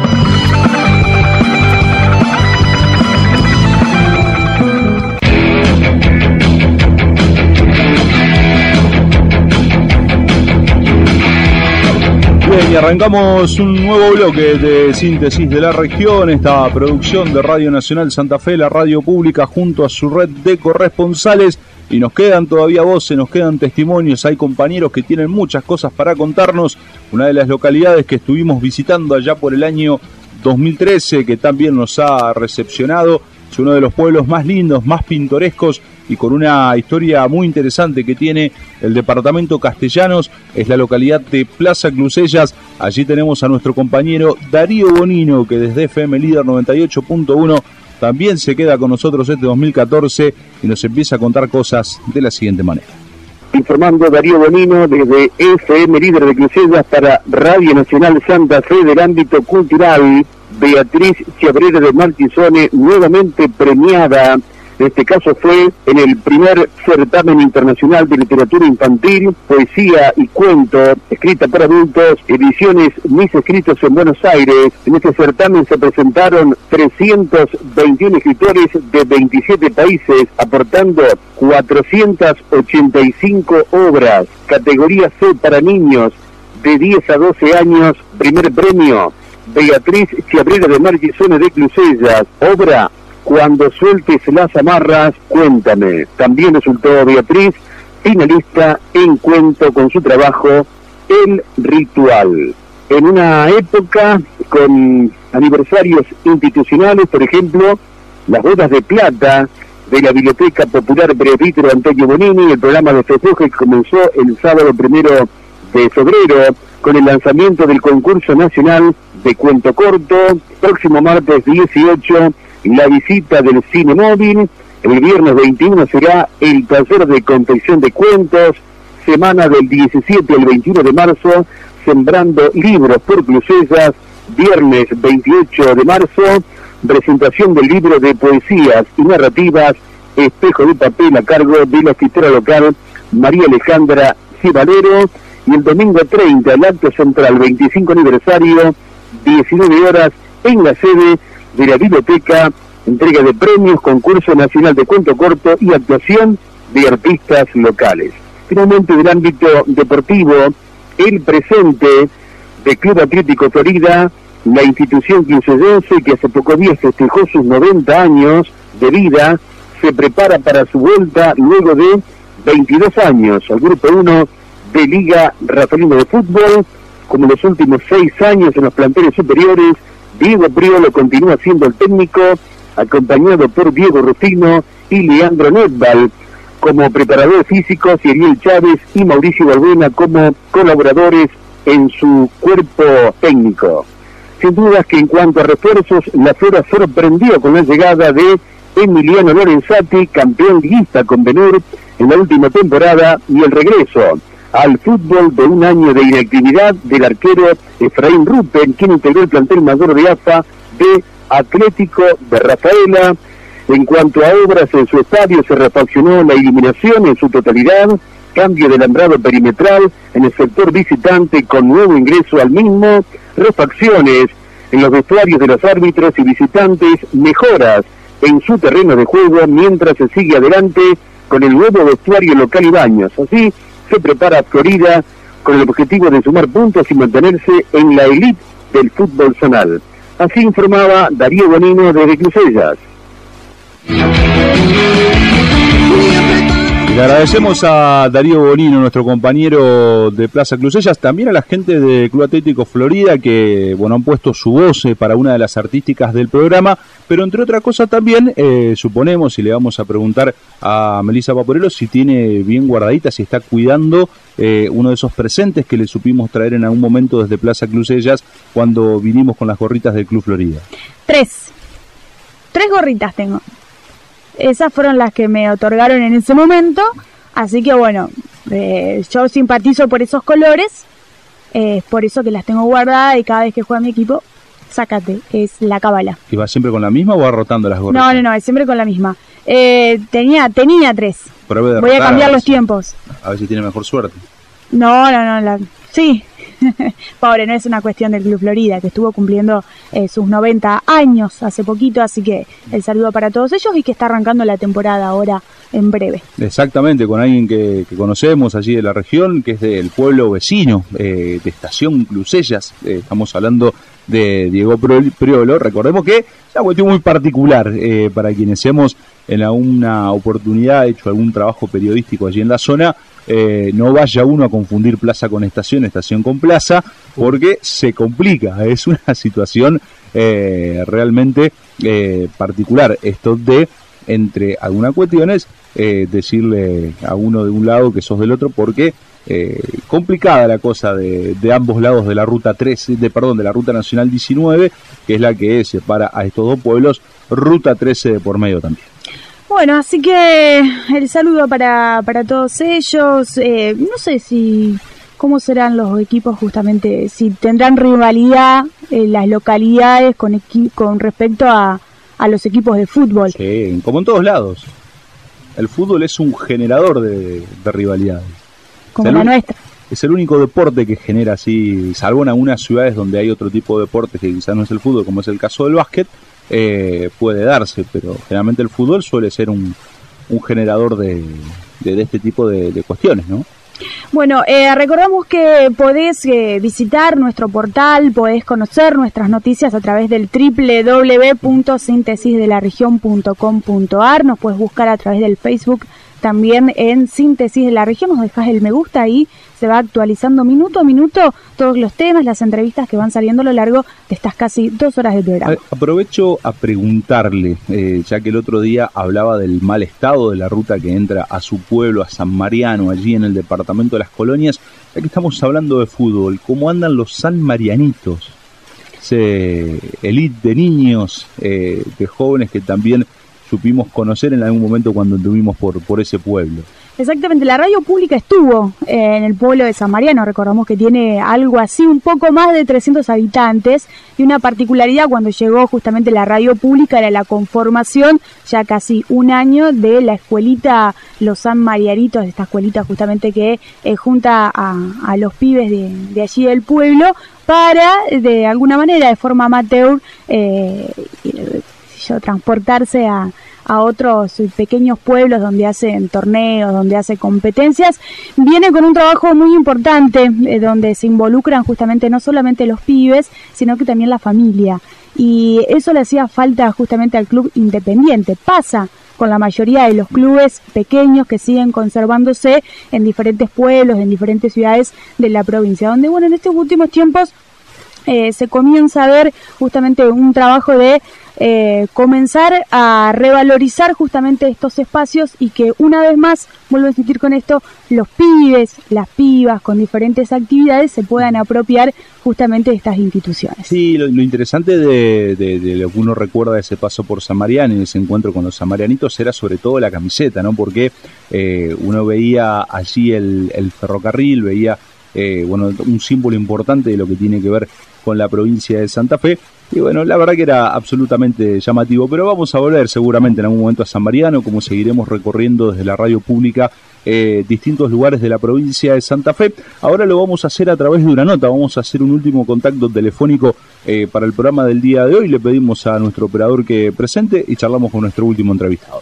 Bien, y arrancamos un nuevo bloque de Síntesis de la Región, esta producción de Radio Nacional Santa Fe, la radio pública, junto a su red de corresponsales, y nos quedan todavía voces, nos quedan testimonios, hay compañeros que tienen muchas cosas para contarnos. Una de las localidades que estuvimos visitando allá por el año dos mil trece, que también nos ha recepcionado, es uno de los pueblos más lindos, más pintorescos y con una historia muy interesante que tiene el departamento Castellanos, es la localidad de Plaza Clusellas. Allí tenemos a nuestro compañero Darío Bonino, que desde F M Líder noventa y ocho punto uno también se queda con nosotros este dos mil catorce y nos empieza a contar cosas de la siguiente manera. Informando Darío Bonino desde F M Líder de Clusellas para Radio Nacional Santa Fe del ámbito cultural. Beatriz Chiabrera de Martisone, nuevamente premiada. En este caso fue en el primer certamen internacional de literatura infantil, poesía y cuento, escrita para adultos, ediciones Mis Escritos en Buenos Aires. En este certamen se presentaron trescientos veintiuno escritores de veintisiete países, aportando cuatrocientas ochenta y cinco obras. Categoría C para niños de diez a doce años, primer premio, Beatriz Chiabrera de Martisone de Clusellas, obra Cuando sueltes las amarras, cuéntame. También resultó Beatriz finalista en cuento con su trabajo El Ritual. En una época con aniversarios institucionales, por ejemplo, las bodas de plata de la Biblioteca Popular Presbítero Antonio Bonini, el programa de festejo que comenzó el sábado primero de febrero con el lanzamiento del concurso nacional de cuento corto. Próximo martes dieciocho, la visita del cine móvil. El viernes veintiuno será el taller de confección de cuentos. Semana del diecisiete al veintiuno de marzo, Sembrando Libros por Clusellas. Viernes veintiocho de marzo, presentación del libro de poesías y narrativas Espejo de Papel, a cargo de la escritora local María Alejandra Cibalero. Y el domingo treinta, el acto central, veinticinco aniversario, diecinueve horas, en la sede de la biblioteca, entrega de premios, concurso nacional de cuento corto y actuación de artistas locales. Finalmente, del ámbito deportivo, el presente de Club Atlético Florida, la institución clusellense que hace pocos días festejó sus noventa años de vida, se prepara para su vuelta luego de veintidós años al Grupo uno de Liga Rafaelino de Fútbol. Como los últimos seis años en los planteles superiores, Diego Priolo continúa siendo el técnico, acompañado por Diego Rufino y Leandro Netbal como preparadores físicos, y Ariel Chávez y Mauricio Balbuena como colaboradores en su cuerpo técnico. Sin dudas que en cuanto a refuerzos, la Flora sorprendió con la llegada de Emiliano Lorenzati, campeón liguista con Benur en la última temporada, y el regreso al fútbol de un año de inactividad del arquero Efraín Rupen, quien integró el plantel mayor de A F A de Atlético de Rafaela. En cuanto a obras en su estadio, se refaccionó la iluminación en su totalidad, cambio de alambrado perimetral en el sector visitante con nuevo ingreso al mismo, refacciones en los vestuarios de los árbitros y visitantes, mejoras en su terreno de juego, mientras se sigue adelante con el nuevo vestuario local y baños. Así se prepara Florida con el objetivo de sumar puntos y mantenerse en la elite del fútbol zonal. Así informaba Darío Bonino desde Clusellas. Le agradecemos a Darío Bonino, nuestro compañero de Plaza Clusellas, también a la gente de Club Atlético Florida que, bueno, han puesto su voz eh, para una de las artísticas del programa, pero entre otras cosas también, eh, suponemos, y le vamos a preguntar a Melissa Vaporello si tiene bien guardadita, si está cuidando eh, uno de esos presentes que le supimos traer en algún momento desde Plaza Clusellas cuando vinimos con las gorritas del Club Florida. Tres. Tres gorritas tengo. Esas fueron las que me otorgaron en ese momento, así que bueno, eh, yo simpatizo por esos colores, es por eso que las tengo guardadas y cada vez que juega mi equipo, sácate, es la cábala. ¿Y va siempre con la misma o va rotando las gorras? No, no, no, es siempre con la misma. Eh, tenía, tenía tres. Pruebe de Voy a rotar, cambiar a los si, tiempos. A ver si tiene mejor suerte. No, no, no, la, sí. Pobre, no es una cuestión del Club Florida, que estuvo cumpliendo eh, sus noventa años hace poquito, así que el saludo para todos ellos y que está arrancando la temporada ahora en breve. Exactamente, con alguien que, que conocemos allí de la región, que es del pueblo vecino, eh, de Estación Clusellas. Eh, estamos hablando de Diego Priolo. Recordemos que es una cuestión muy particular eh, para quienes hemos en alguna oportunidad hecho algún trabajo periodístico allí en la zona. Eh, no vaya uno a confundir plaza con estación, estación con plaza, porque se complica. Es una situación eh, realmente eh, particular. Esto de, entre algunas cuestiones, eh, decirle a uno de un lado que sos del otro, porque eh, complicada la cosa de, de ambos lados de la ruta trece, de perdón, de la ruta nacional diecinueve, que es la que separa a estos dos pueblos, ruta trece de por medio también. Bueno, así que el saludo para, para todos ellos. Eh, no sé si cómo serán los equipos justamente, si tendrán rivalidad en las localidades con, equi con respecto a, a los equipos de fútbol. Sí, como en todos lados. El fútbol es un generador de, de rivalidades. Como la nuestra. Es el único deporte que genera así, salvo en algunas ciudades donde hay otro tipo de deportes que quizás no es el fútbol, como es el caso del básquet. Eh, puede darse, pero generalmente el fútbol suele ser un, un generador de, de, de este tipo de, de cuestiones, ¿no? Bueno, eh, recordamos que podés eh, visitar nuestro portal, podés conocer nuestras noticias a través del doble u doble u doble u punto síntesis de la región punto com punto a r, nos puedes buscar a través del Facebook también en Síntesis de la Región, nos dejas el me gusta ahí, se va actualizando minuto a minuto todos los temas, las entrevistas que van saliendo a lo largo de estas casi dos horas de programa. Aprovecho a preguntarle, eh, ya que el otro día hablaba del mal estado de la ruta que entra a su pueblo, a San Mariano, allí en el departamento de Las Colonias, ya que estamos hablando de fútbol, ¿cómo andan los sanmarianitos? Ese elite de niños, eh, de jóvenes que también supimos conocer en algún momento cuando anduvimos por, por ese pueblo. Exactamente, la radio pública estuvo en el pueblo de San Mariano, recordamos que tiene algo así, un poco más de trescientos habitantes, y una particularidad cuando llegó justamente la radio pública era la conformación, ya casi un año, de la escuelita Los San Marianitos, esta escuelita justamente que eh, junta a, a los pibes de, de allí del pueblo, para de alguna manera, de forma amateur, eh, transportarse a, a otros pequeños pueblos donde hacen torneos, donde hace competencias. Viene con un trabajo muy importante, eh, donde se involucran justamente no solamente los pibes, sino que también la familia. Y eso le hacía falta justamente al club independiente. Pasa con la mayoría de los clubes pequeños que siguen conservándose en diferentes pueblos, en diferentes ciudades de la provincia, donde, bueno, en estos últimos tiempos eh, se comienza a ver justamente un trabajo de Eh, comenzar a revalorizar justamente estos espacios y que una vez más, vuelvo a insistir con esto, los pibes, las pibas con diferentes actividades se puedan apropiar justamente de estas instituciones. Sí, lo, lo interesante de, de, de lo que uno recuerda de ese paso por San Mariano y ese encuentro con los sanmarianitos era sobre todo la camiseta, ¿no? Porque eh, uno veía allí el, el ferrocarril, veía eh, bueno, un símbolo importante de lo que tiene que ver con la provincia de Santa Fe. Y bueno, la verdad que era absolutamente llamativo, pero vamos a volver seguramente en algún momento a San Mariano, como seguiremos recorriendo desde la radio pública eh, distintos lugares de la provincia de Santa Fe. Ahora lo vamos a hacer a través de una nota, vamos a hacer un último contacto telefónico eh, para el programa del día de hoy. Le pedimos a nuestro operador que presente y charlamos con nuestro último entrevistado.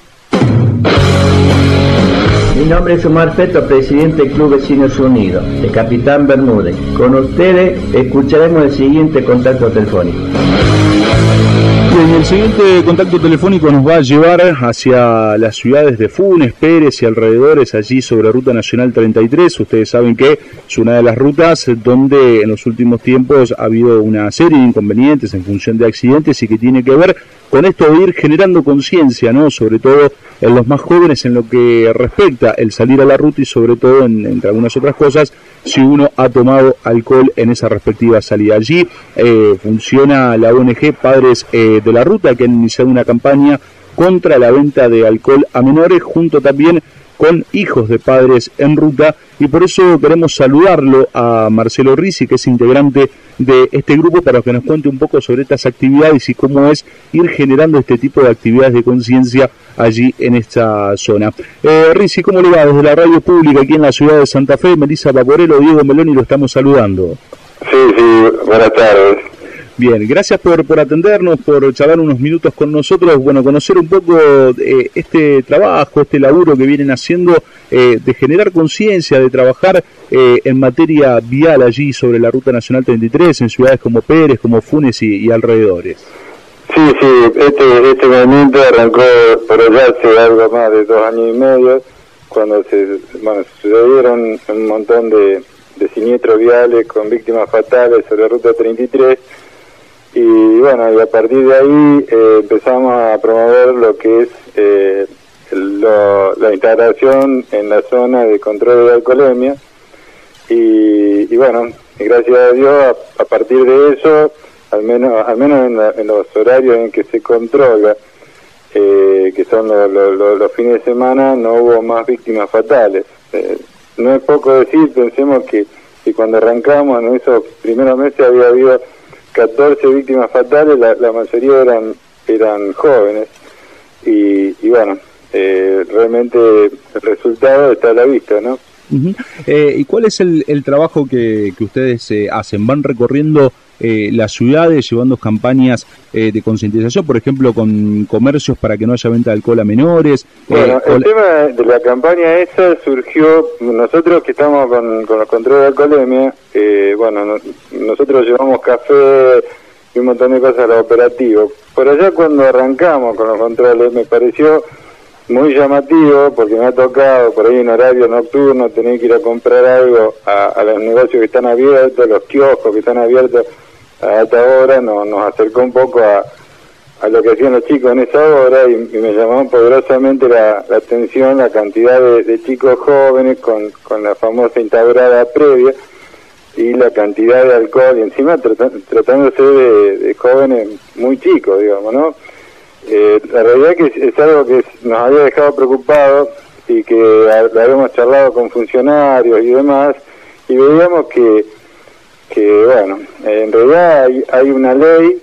Mi nombre es Omar Peto, presidente del Club Vecinos Unidos, de Capitán Bermúdez. Con ustedes escucharemos el siguiente contacto telefónico. Bien, el siguiente contacto telefónico nos va a llevar hacia las ciudades de Funes, Pérez y alrededores, allí sobre Ruta Nacional treinta y tres. Ustedes saben que es una de las rutas donde en los últimos tiempos ha habido una serie de inconvenientes en función de accidentes y que tiene que ver con esto de ir generando conciencia, ¿no? Sobre todo en los más jóvenes en lo que respecta el salir a la ruta y sobre todo, en, entre algunas otras cosas, si uno ha tomado alcohol en esa respectiva salida. Allí eh, funciona la O N G Padres eh, de la Ruta, que han iniciado una campaña contra la venta de alcohol a menores, junto también con hijos de padres en ruta, y por eso queremos saludarlo a Marcelo Risi, que es integrante de este grupo, para que nos cuente un poco sobre estas actividades y cómo es ir generando este tipo de actividades de conciencia allí en esta zona. Eh, Risi, ¿cómo le va? Desde la radio pública aquí en la ciudad de Santa Fe, Melissa Vaporelo, Diego Meloni, lo estamos saludando. Sí, sí, buenas tardes. Bien, gracias por, por atendernos, por charlar unos minutos con nosotros, bueno, conocer un poco eh, este trabajo, este laburo que vienen haciendo eh, de generar conciencia, de trabajar eh, en materia vial allí sobre la Ruta Nacional treinta y tres, en ciudades como Pérez, como Funes y, y alrededores. Sí, sí, este, este movimiento arrancó por allá hace algo más de dos años y medio, cuando se, bueno, sucedieron un montón de, de siniestros viales con víctimas fatales sobre la Ruta treinta y tres. Y bueno, y a partir de ahí eh, empezamos a promover lo que es eh, lo, la instalación en la zona de control de alcoholemia. Y, y bueno, gracias a Dios, a, a partir de eso, al menos al menos en, la, en los horarios en que se controla, eh, que son lo, lo, lo, los fines de semana, no hubo más víctimas fatales. Eh, no es poco decir, pensemos que, que cuando arrancamos en esos primeros meses había habido catorce víctimas fatales, la, la mayoría eran eran jóvenes, y, y bueno, eh, realmente el resultado está a la vista, ¿no? Uh-huh. Eh, ¿Y cuál es el, el trabajo que, que ustedes eh, hacen? ¿Van recorriendo eh, las ciudades, llevando campañas eh, de concientización, por ejemplo, con comercios para que no haya venta de alcohol a menores? Bueno, eh, el o... tema de la campaña esa surgió, nosotros que estamos con, con los controles de alcoholemia, eh, bueno, no, nosotros llevamos café y un montón de cosas a los operativos. Por allá cuando arrancamos con los controles me pareció muy llamativo, porque me ha tocado por ahí en horario nocturno tener que ir a comprar algo a, a los negocios que están abiertos, los kioscos que están abiertos a alta hora, no, nos acercó un poco a, a lo que hacían los chicos en esa hora, y, y me llamó poderosamente la, la atención la cantidad de, de chicos jóvenes con, con la famosa instaurada previa y la cantidad de alcohol, y encima trat, tratándose de, de jóvenes muy chicos, digamos, ¿no? Eh, la realidad es que es algo que nos había dejado preocupados y que lo habíamos charlado con funcionarios y demás, y veíamos que, que bueno, en realidad hay, hay una ley,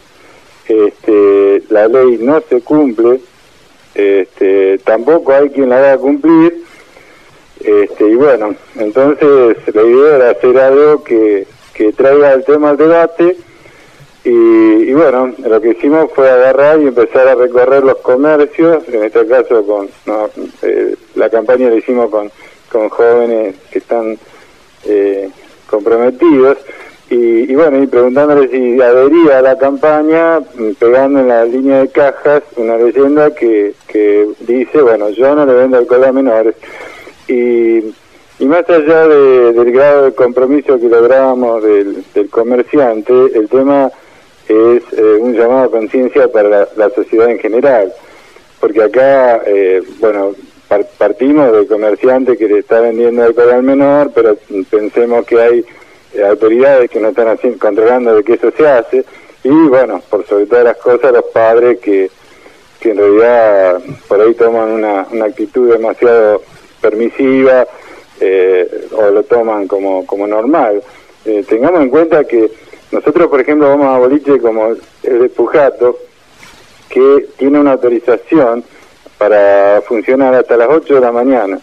este, la ley no se cumple, este, tampoco hay quien la haga cumplir, este, y bueno, entonces la idea era hacer algo que, que traiga el tema al debate. Y, y bueno, lo que hicimos fue agarrar y empezar a recorrer los comercios, en este caso con no, eh, la campaña la hicimos con, con jóvenes que están eh, comprometidos, y, y bueno, y preguntándoles si adhería a la campaña, pegando en la línea de cajas una leyenda que, que dice, bueno, yo no le vendo alcohol a menores. Y, y más allá de, del grado de compromiso que lográbamos del, del comerciante, el tema es eh, un llamado a conciencia para la, la sociedad en general, porque acá, eh, bueno, par partimos del comerciante que le está vendiendo alcohol al menor, pero pensemos que hay eh, autoridades que no están así, controlando de que eso se hace, y bueno, por sobre todas las cosas, los padres que, que en realidad por ahí toman una, una actitud demasiado permisiva, eh, o lo toman como, como normal. Eh, tengamos en cuenta que nosotros, por ejemplo, vamos a boliche como el de Pujato, que tiene una autorización para funcionar hasta las ocho de la mañana.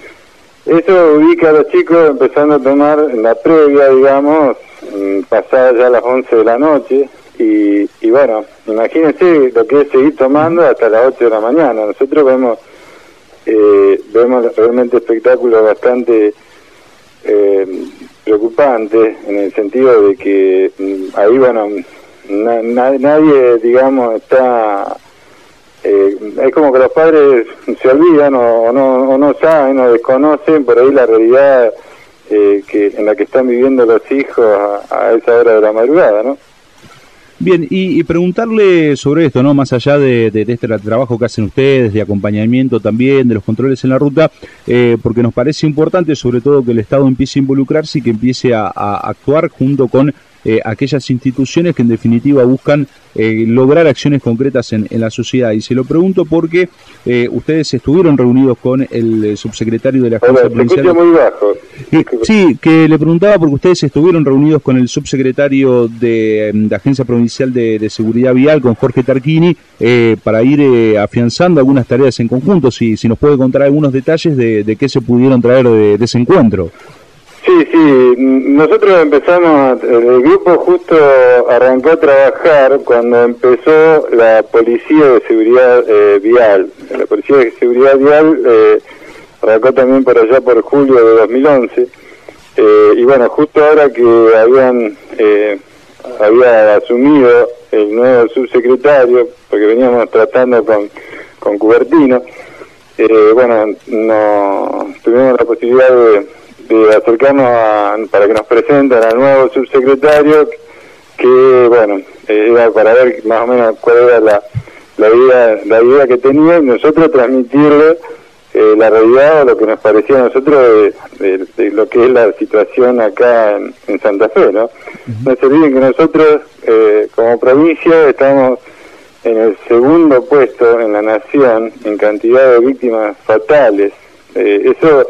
Eso ubica a los chicos empezando a tomar en la previa, digamos, pasadas ya las once de la noche, y, y bueno, imagínense lo que es seguir tomando hasta las ocho de la mañana. Nosotros vemos, eh, vemos realmente espectáculos bastante eh, preocupante, en el sentido de que ahí, bueno, na, na, nadie, digamos, está... Eh, es como que los padres se olvidan o, o, no, o no saben o desconocen por ahí la realidad eh, que en la que están viviendo los hijos a, a esa hora de la madrugada, ¿no? Bien, y, y preguntarle sobre esto, ¿no? Más allá de, de, de este trabajo que hacen ustedes, de acompañamiento también, de los controles en la ruta, eh, porque nos parece importante sobre todo que el Estado empiece a involucrarse y que empiece a, a actuar junto con eh, aquellas instituciones que en definitiva buscan eh, lograr acciones concretas en, en la sociedad. Y se lo pregunto porque eh, ustedes estuvieron reunidos con el eh, subsecretario de la Agencia Hola, Provincial. Se escucha muy bajo. Eh, sí, que le preguntaba porque ustedes estuvieron reunidos con el subsecretario de, de Agencia Provincial de, de Seguridad Vial, con Jorge Tarquini, eh, para ir eh, afianzando algunas tareas en conjunto. Si, si nos puede contar algunos detalles de, de qué se pudieron traer de, de ese encuentro. Sí, sí, nosotros empezamos, el grupo justo arrancó a trabajar cuando empezó la Policía de Seguridad eh, Vial. La Policía de Seguridad Vial eh, arrancó también por allá por julio de dos mil once, eh, y bueno, justo ahora que habían eh, había asumido el nuevo subsecretario, porque veníamos tratando con, con Cubertino, eh, bueno, no tuvimos la posibilidad de de acercarnos a, para que nos presenten al nuevo subsecretario, que bueno, eh, era para ver más o menos cuál era la, la idea la idea que tenía, y nosotros transmitirle eh, la realidad o lo que nos parecía a nosotros de, de, de lo que es la situación acá en, en Santa Fe, ¿no? Uh-huh. No se olviden que nosotros eh, como provincia estamos en el segundo puesto en la nación en cantidad de víctimas fatales. Eh, eso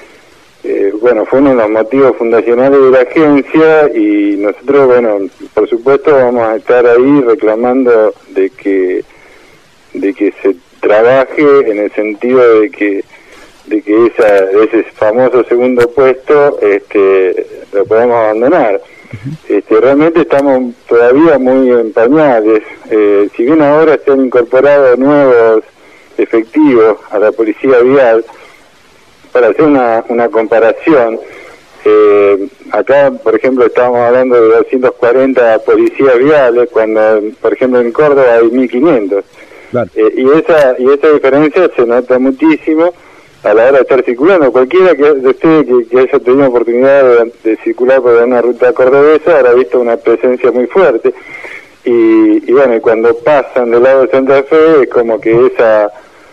Eh, bueno, fue uno de los motivos fundacionales de la agencia, y nosotros, bueno, por supuesto vamos a estar ahí reclamando de que de que se trabaje en el sentido de que de que esa, ese famoso segundo puesto este lo podamos abandonar. Este, realmente estamos todavía muy en pañales. Eh, si bien ahora se han incorporado nuevos efectivos a la Policía Vial, para hacer una, una comparación, eh, acá, por ejemplo, estábamos hablando de doscientos cuarenta policías viales, cuando, por ejemplo, en Córdoba hay mil quinientos. Claro. Eh, y esa y esa diferencia se nota muchísimo a la hora de estar circulando. Cualquiera que de ustedes que, que haya tenido oportunidad de, de circular por una ruta cordobesa habrá visto una presencia muy fuerte. Y, y bueno, y cuando pasan del lado de Santa Fe, es como que esa...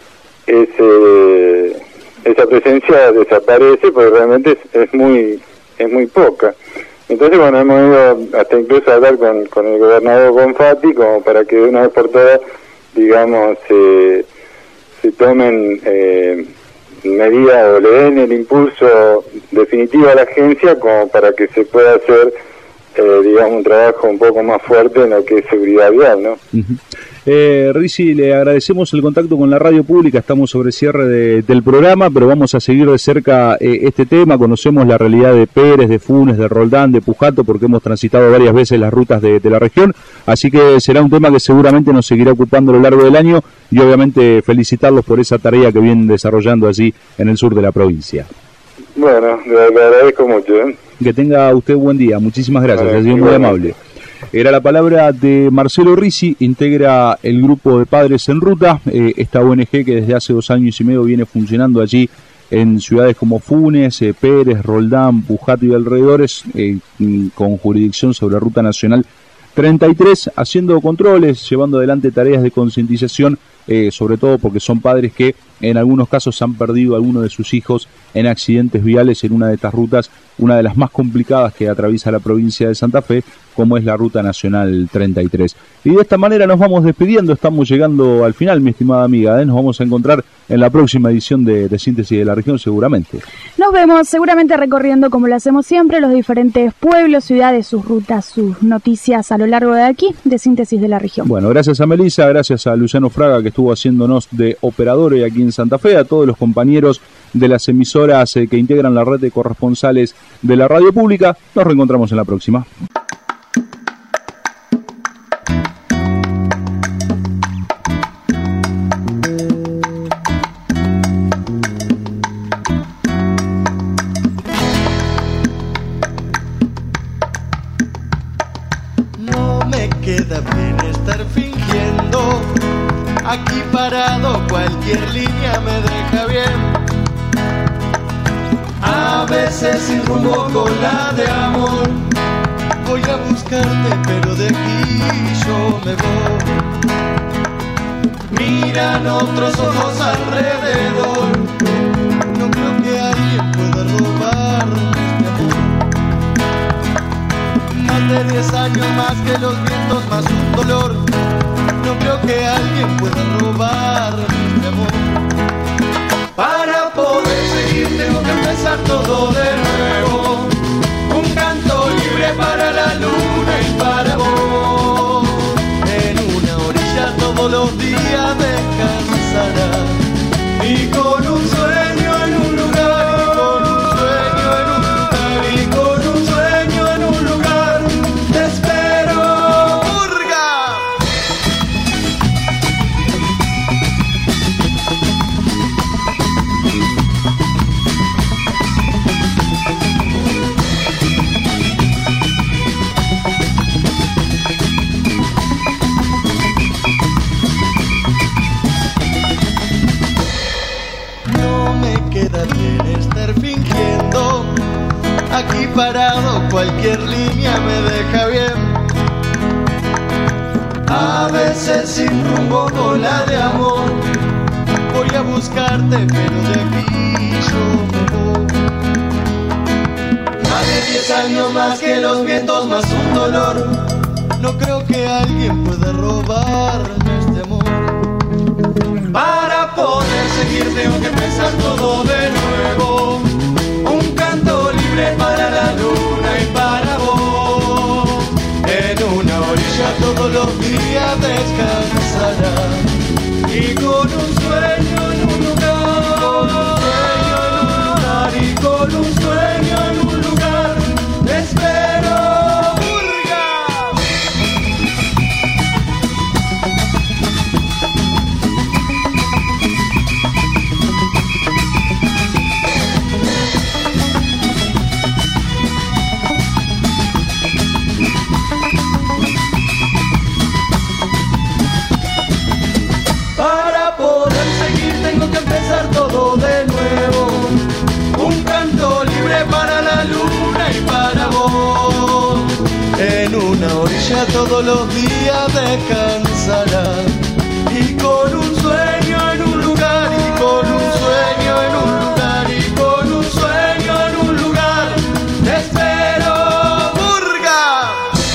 ese esa presencia desaparece, porque realmente es, es muy es muy poca. Entonces, bueno, hemos ido hasta incluso a hablar con, con el gobernador Bonfatti, como para que de una vez por todas, digamos, eh, se tomen eh, medidas o le den el impulso definitivo a la agencia, como para que se pueda hacer, eh, digamos, un trabajo un poco más fuerte en lo que es seguridad vial, ¿no? Uh-huh. Eh, Rizzi, le agradecemos el contacto con la radio pública, estamos sobre cierre de, del programa, pero vamos a seguir de cerca eh, este tema. Conocemos la realidad de Pérez, de Funes, de Roldán, de Pujato, porque hemos transitado varias veces las rutas de, de la región, así que será un tema que seguramente nos seguirá ocupando a lo largo del año, y obviamente felicitarlos por esa tarea que vienen desarrollando allí en el sur de la provincia. Bueno, le, le agradezco mucho. ¿eh? Que tenga usted buen día, muchísimas gracias, ha sido muy amable. Era la palabra de Marcelo Rizzi, integra el grupo de Padres en Ruta, eh, esta O N G que desde hace dos años y medio viene funcionando allí en ciudades como Funes, eh, Pérez, Roldán, Pujato y alrededores, eh, con jurisdicción sobre Ruta Nacional treinta y tres, haciendo controles, llevando adelante tareas de concientización, eh, sobre todo porque son padres que en algunos casos han perdido a alguno de sus hijos en accidentes viales en una de estas rutas, una de las más complicadas que atraviesa la provincia de Santa Fe, como es la Ruta Nacional treinta y tres. Y de esta manera nos vamos despidiendo, estamos llegando al final, mi estimada amiga, ¿eh? Nos vamos a encontrar en la próxima edición de, de Síntesis de la Región, seguramente. Nos vemos seguramente recorriendo, como lo hacemos siempre, los diferentes pueblos, ciudades, sus rutas, sus noticias a lo largo de aquí, de Síntesis de la Región. Bueno, gracias a Melissa, gracias a Luciano Fraga, que estuvo haciéndonos de operador hoy aquí en Santa Fe, a todos los compañeros de las emisoras eh, que integran la red de corresponsales de la radio pública. Nos reencontramos en la próxima. No me queda bien estar fingiendo, aquí parado cualquier línea me deja bien. A veces sin rumbo con la de amor, voy a buscarte pero de aquí yo me voy. Miran otros ojos alrededor, no creo que alguien pueda robarme este amor. Materias que los vientos más un dolor. No creo que alguien pueda robar mi amor. Para poder seguir tengo que empezar todo de nuevo. Un canto libre para la luna y para vos. En una orilla todos los días descansarás. Y con un sueño en un lugar, y con un sueño en un lugar, y con un sueño en un lugar, te espero, Murga. No me queda bien estar fingiendo. Aquí parado cualquier línea me deja bien. A veces sin rumbo con la de amor. Voy a buscarte pero de aquí yo me voy. Más de diez años más que los vientos más un dolor. No creo que alguien pueda robarme este amor. Para poder seguir tengo que empezar todo de nuevo. Un canto libre para la luna y para vos. En una orilla todos los días descansarás. Y con un sueño en un lugar, y con un sueño en un lugar, te espero. Para poder seguir tengo que empezar todo de nuevo. Un canto libre para la luna y para vos. En una orilla todos los días descansarás. Y con un sueño en un lugar, y con un sueño en un lugar, y con un sueño en un lugar, te espero, Murga.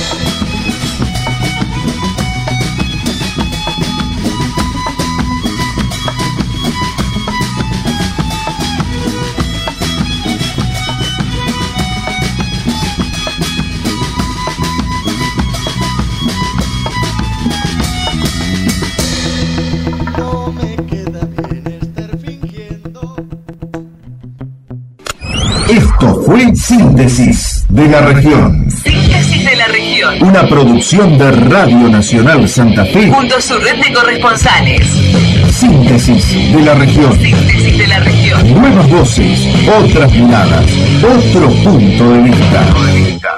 No me queda bien estar fingiendo. Esto fue Síntesis de la Región. Síntesis de la región. Una producción de Radio Nacional Santa Fe. Junto a su red de corresponsales. Síntesis de la Región. Síntesis de la región. Nuevas voces, otras miradas, otro punto de vista.